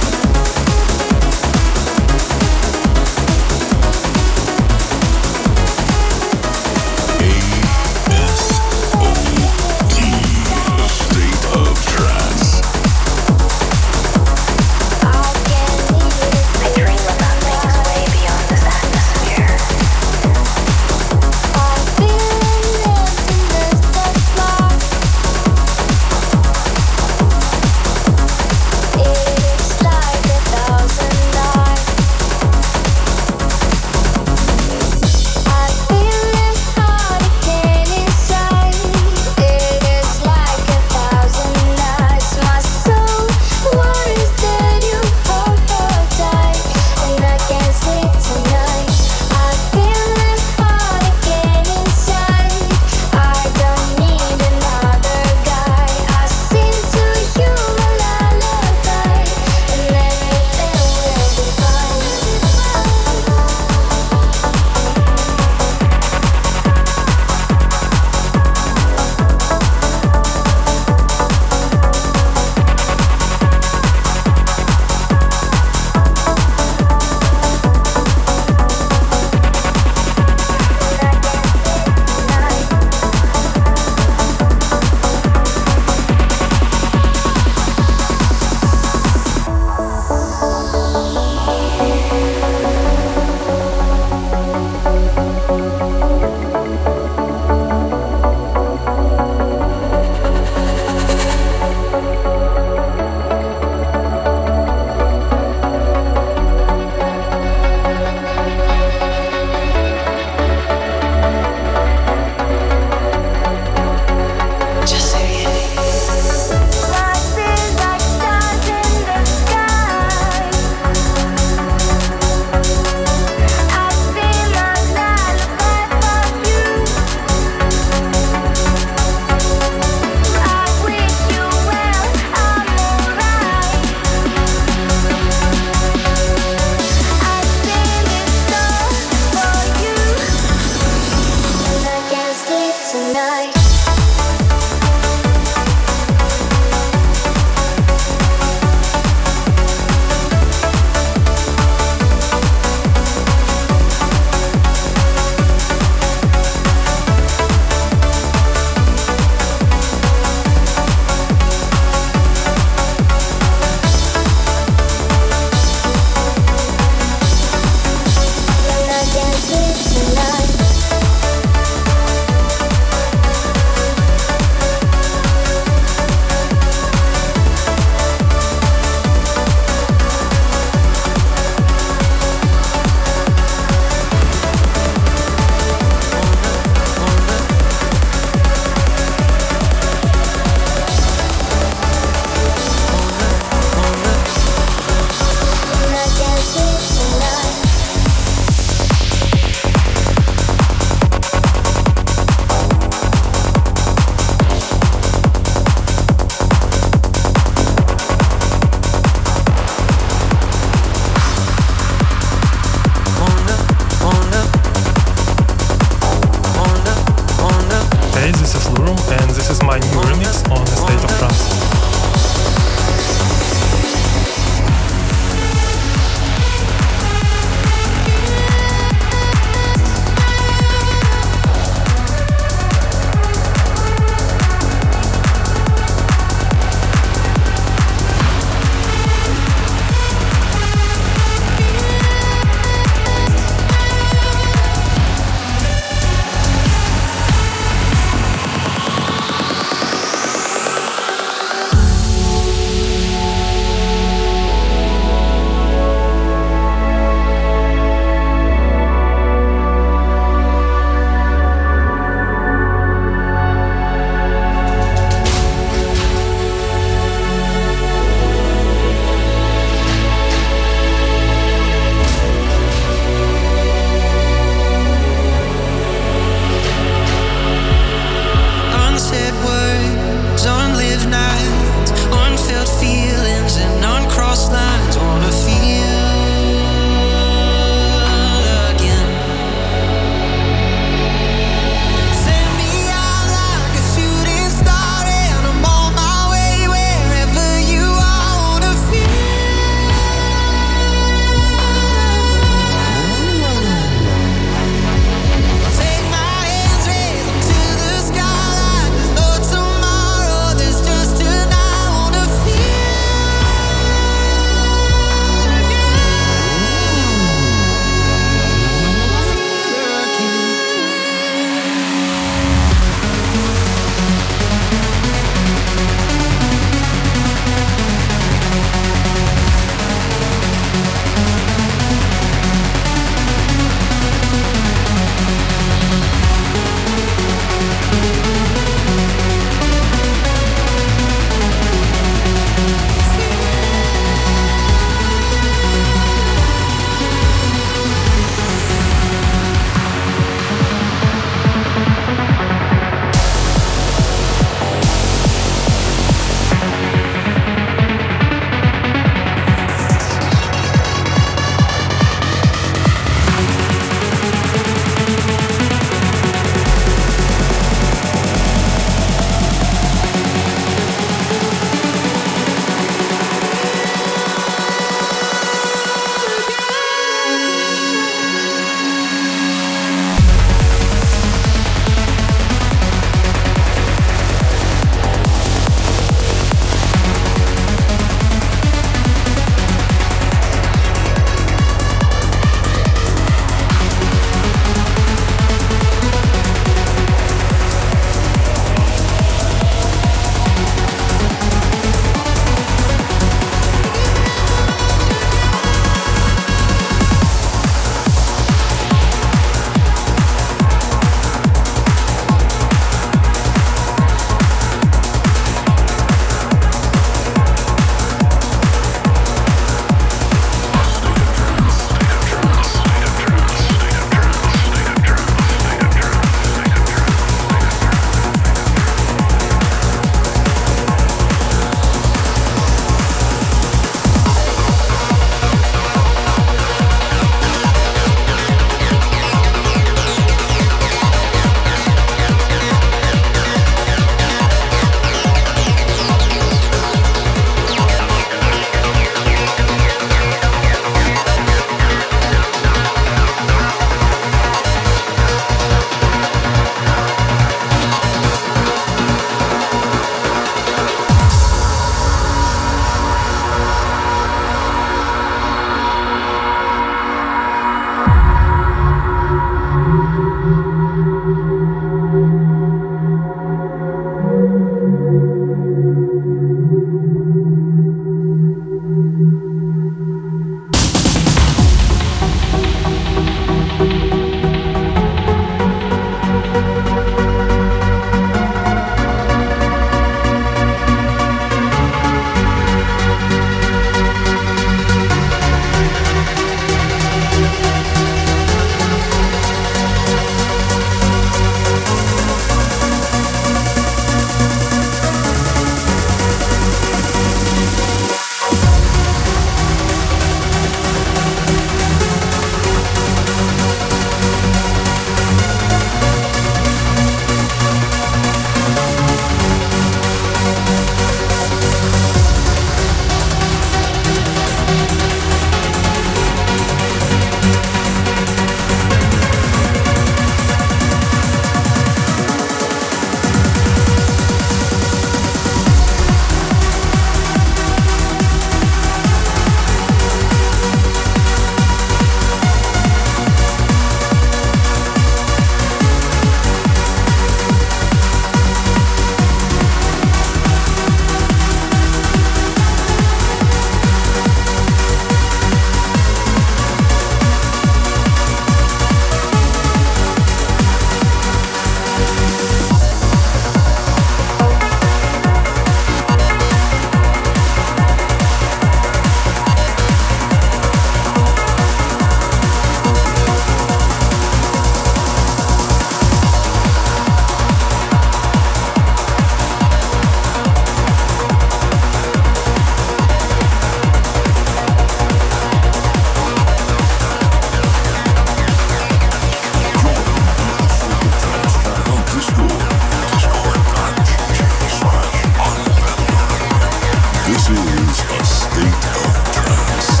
This is A State of Trance.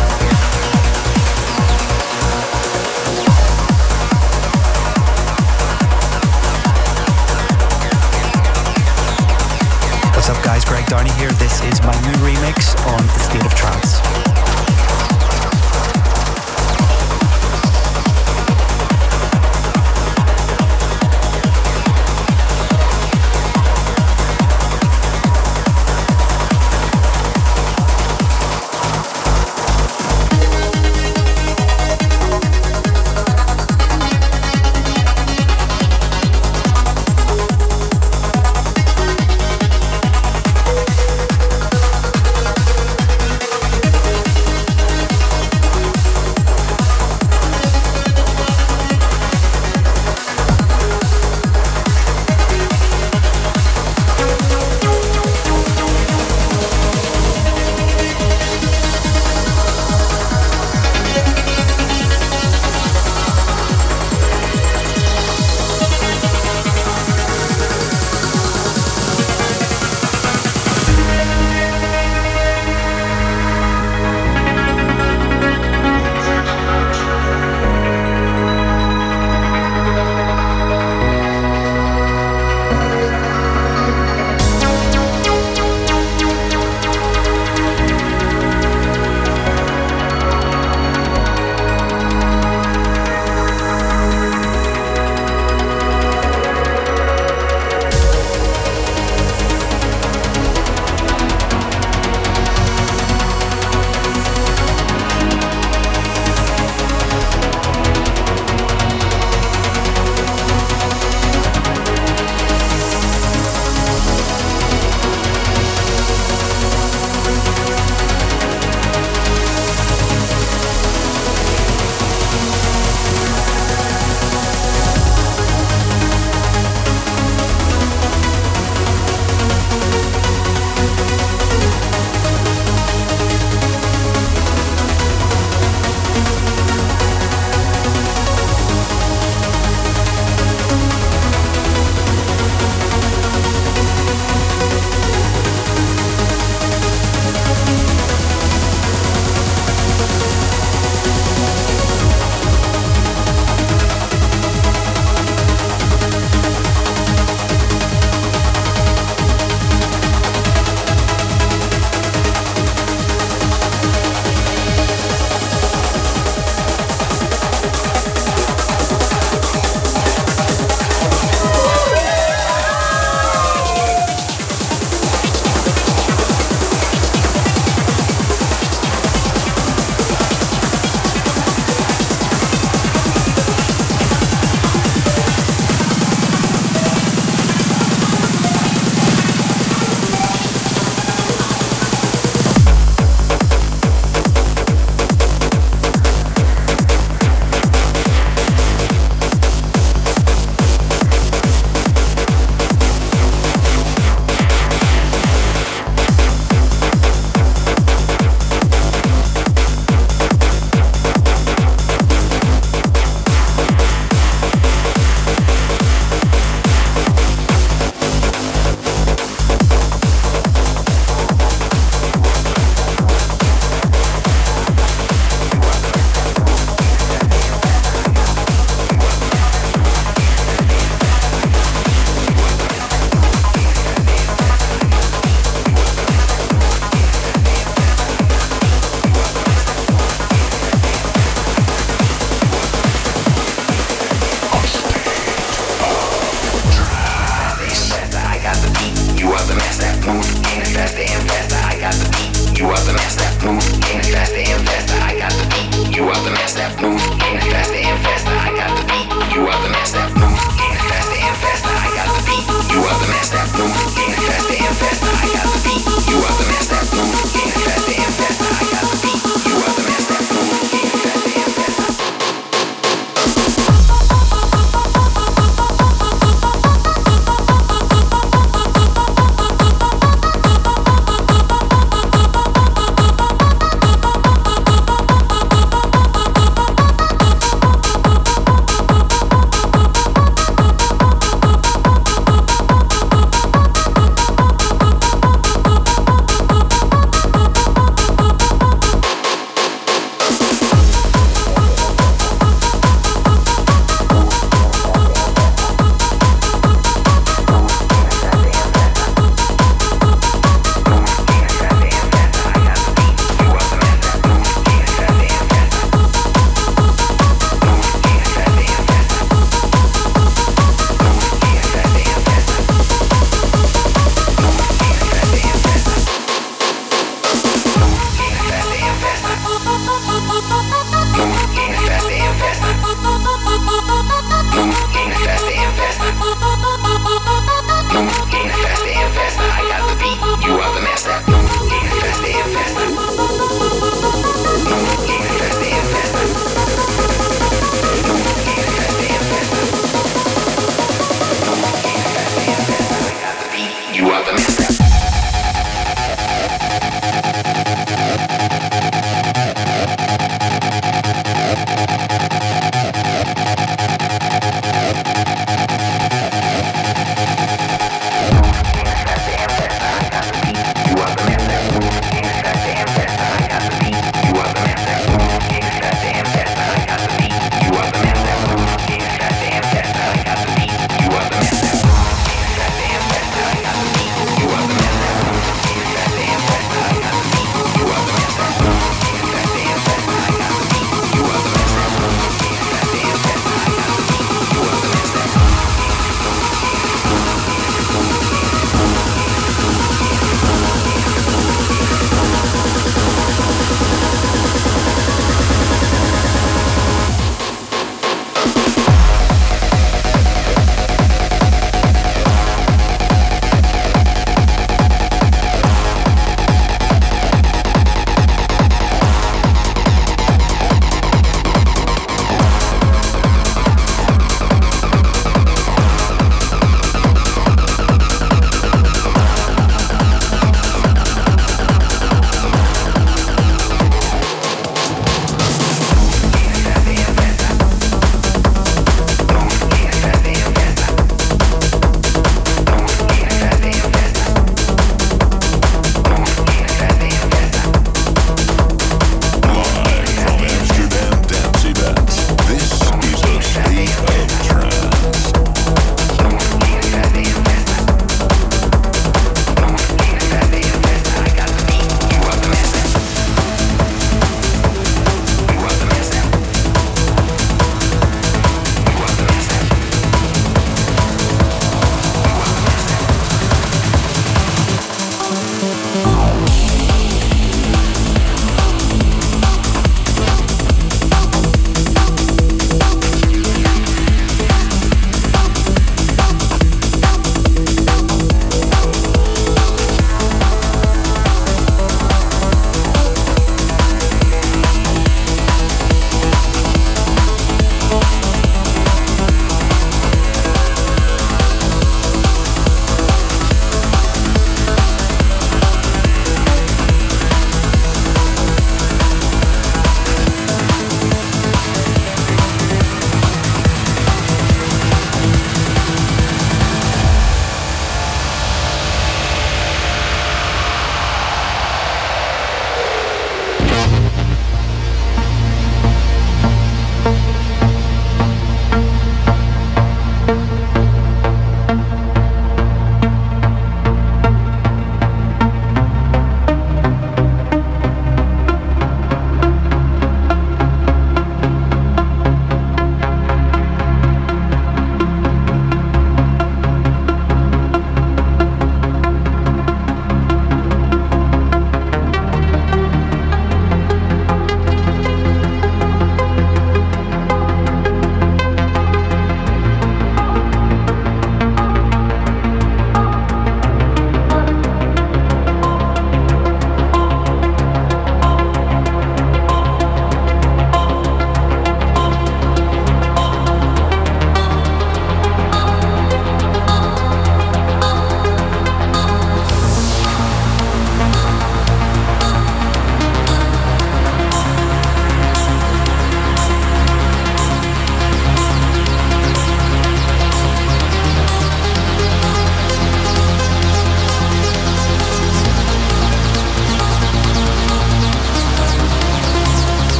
What's up guys, Greg Downey here. This is my new remix on The State of Trance.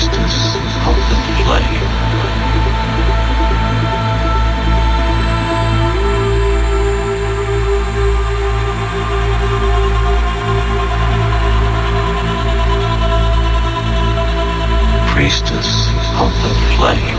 Priestess of the flame. Priestess of the flame.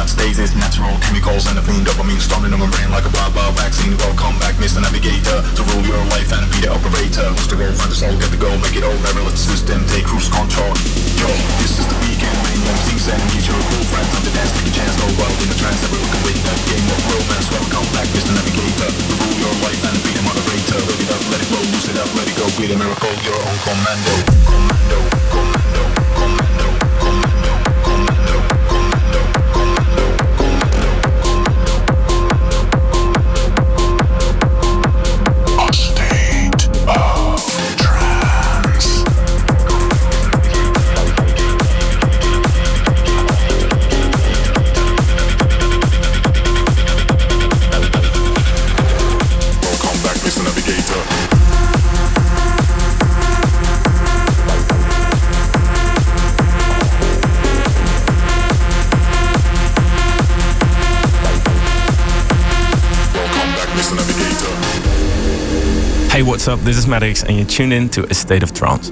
not stasis. Natural chemicals and a clean dopamine storming on my brain like a blah blah vaccine. Welcome back, Mister Navigator, to rule your life and be the operator. Who's the goal? Find the soul, get the goal, make it all. Never let the system take cruise control. Yo, this is the weekend, many young things and meet your cool friends on the dance, take a chance, go wild in the trance, never look away. That game of romance. Welcome back, Mister Navigator, to rule your life and be the moderator. Load it up, let it go, loose it up, let it go. Be the miracle, your own commando. Commando, commando, commando, commando, commando, commando, commando, commando. A state of trance. Welcome back, Mister Navigator. Hey, what's up? This is Maddox, and you're tuned in to A State of Trance.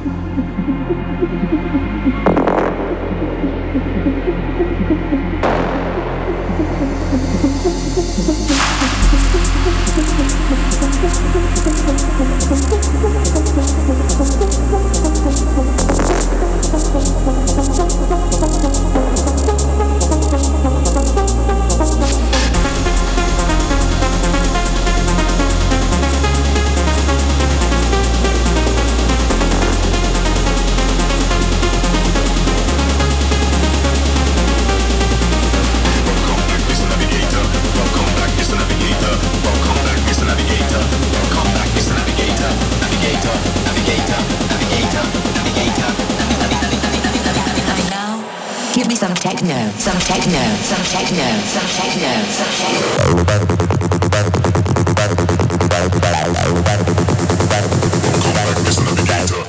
Some techno, some techno, some techno, some techno, some techno.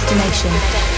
destination.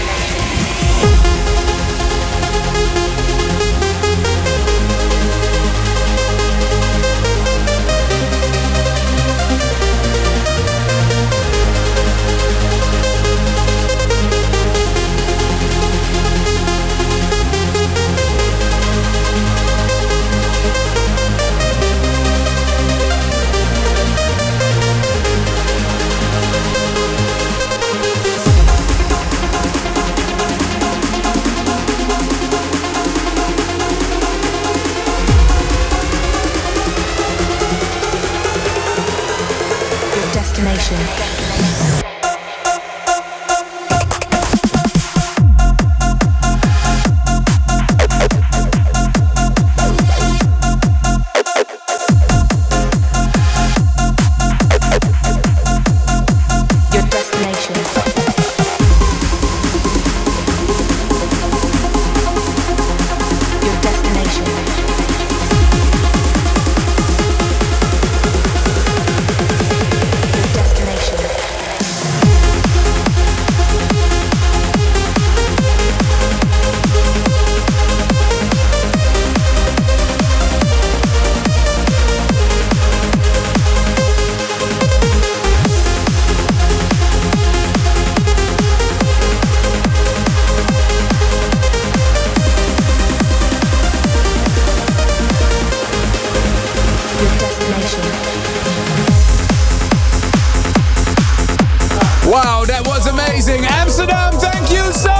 Wow, that was amazing. Amsterdam, thank you so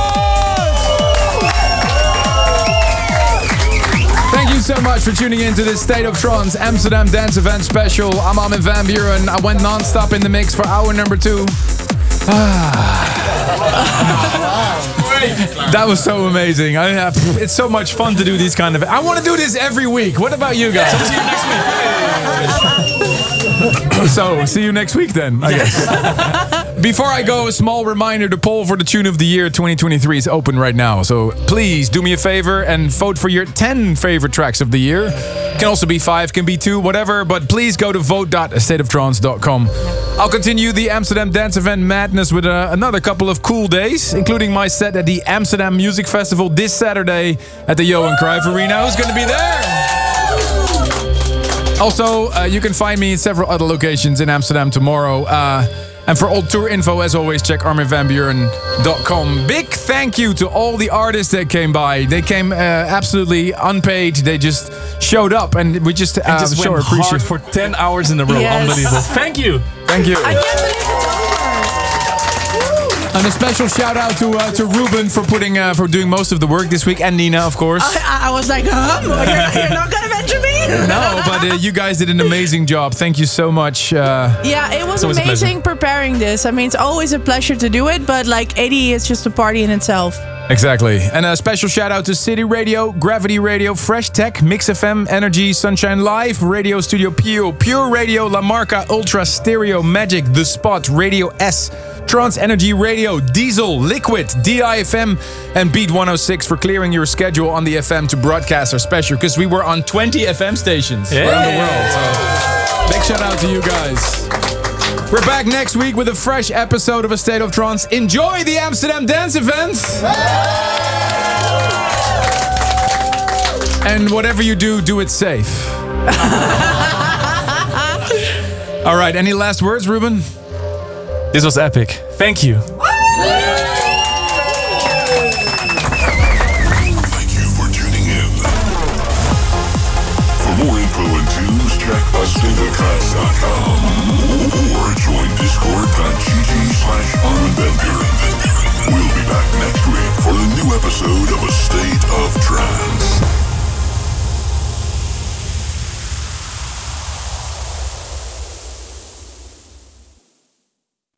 much. Thank you so much for tuning in to this State of Trance Amsterdam Dance Event special. I'm Armin van Buuren. I went non-stop in the mix for hour number two. That was so amazing. I have, it's so much fun to do these kind of... I want to do this every week. What about you guys? So see you next week. So, see you next week then, I guess. Before I go, a small reminder, the poll for the Tune of the Year twenty twenty-three is open right now. So please do me a favor and vote for your ten favorite tracks of the year. Can also be five, can be two, whatever. But please go to vote dot state of trance dot com. I'll continue the Amsterdam Dance Event madness with uh, another couple of cool days, including my set at the Amsterdam Music Festival this Saturday at the Johan Cruyff Arena. Who's going to be there? Also, uh, you can find me in several other locations in Amsterdam tomorrow. Uh, and for all tour info, as always, check armin van buuren dot com. Big thank you to all the artists that came by. They came uh, absolutely unpaid. They just showed up, and we just, uh, and just show went our appreciation hard for ten hours in a row. Yes. Unbelievable. Thank you. Thank you. I can't believe it's over. And a special shout out to uh, to Ruben for putting uh, for doing most of the work this week, and Nina, of course. I, I was like, huh? You're, you're not gonna mention me? No, but uh, you guys did an amazing job. Thank you so much. Uh, Yeah, it was it's always a pleasure. amazing preparing this. I mean, it's always a pleasure to do it, but like eighty is just a party in itself. Exactly. And a special shout out to City Radio, Gravity Radio, Fresh Tech, Mix F M, Energy, Sunshine Live, Radio Studio Pure, Pure Radio, La Marca, Ultra Stereo, Magic, The Spot, Radio S, Trance Energy Radio, Diesel, Liquid, D I F M, and Beat one oh six for clearing your schedule on the F M to broadcast our special, because we were on twenty F M stations Yeah. around the world. So big shout out to you guys. We're back next week with a fresh episode of A State of Trance. Enjoy the Amsterdam Dance Event! And whatever you do, do it safe. All right, any last words, Ruben? This was epic. Thank you. Thank you for tuning in. For more info and tunes, check a state of trance dot com or join discord.gg slash Armin van Buuren. We'll be back next week for a new episode of A State of Trance.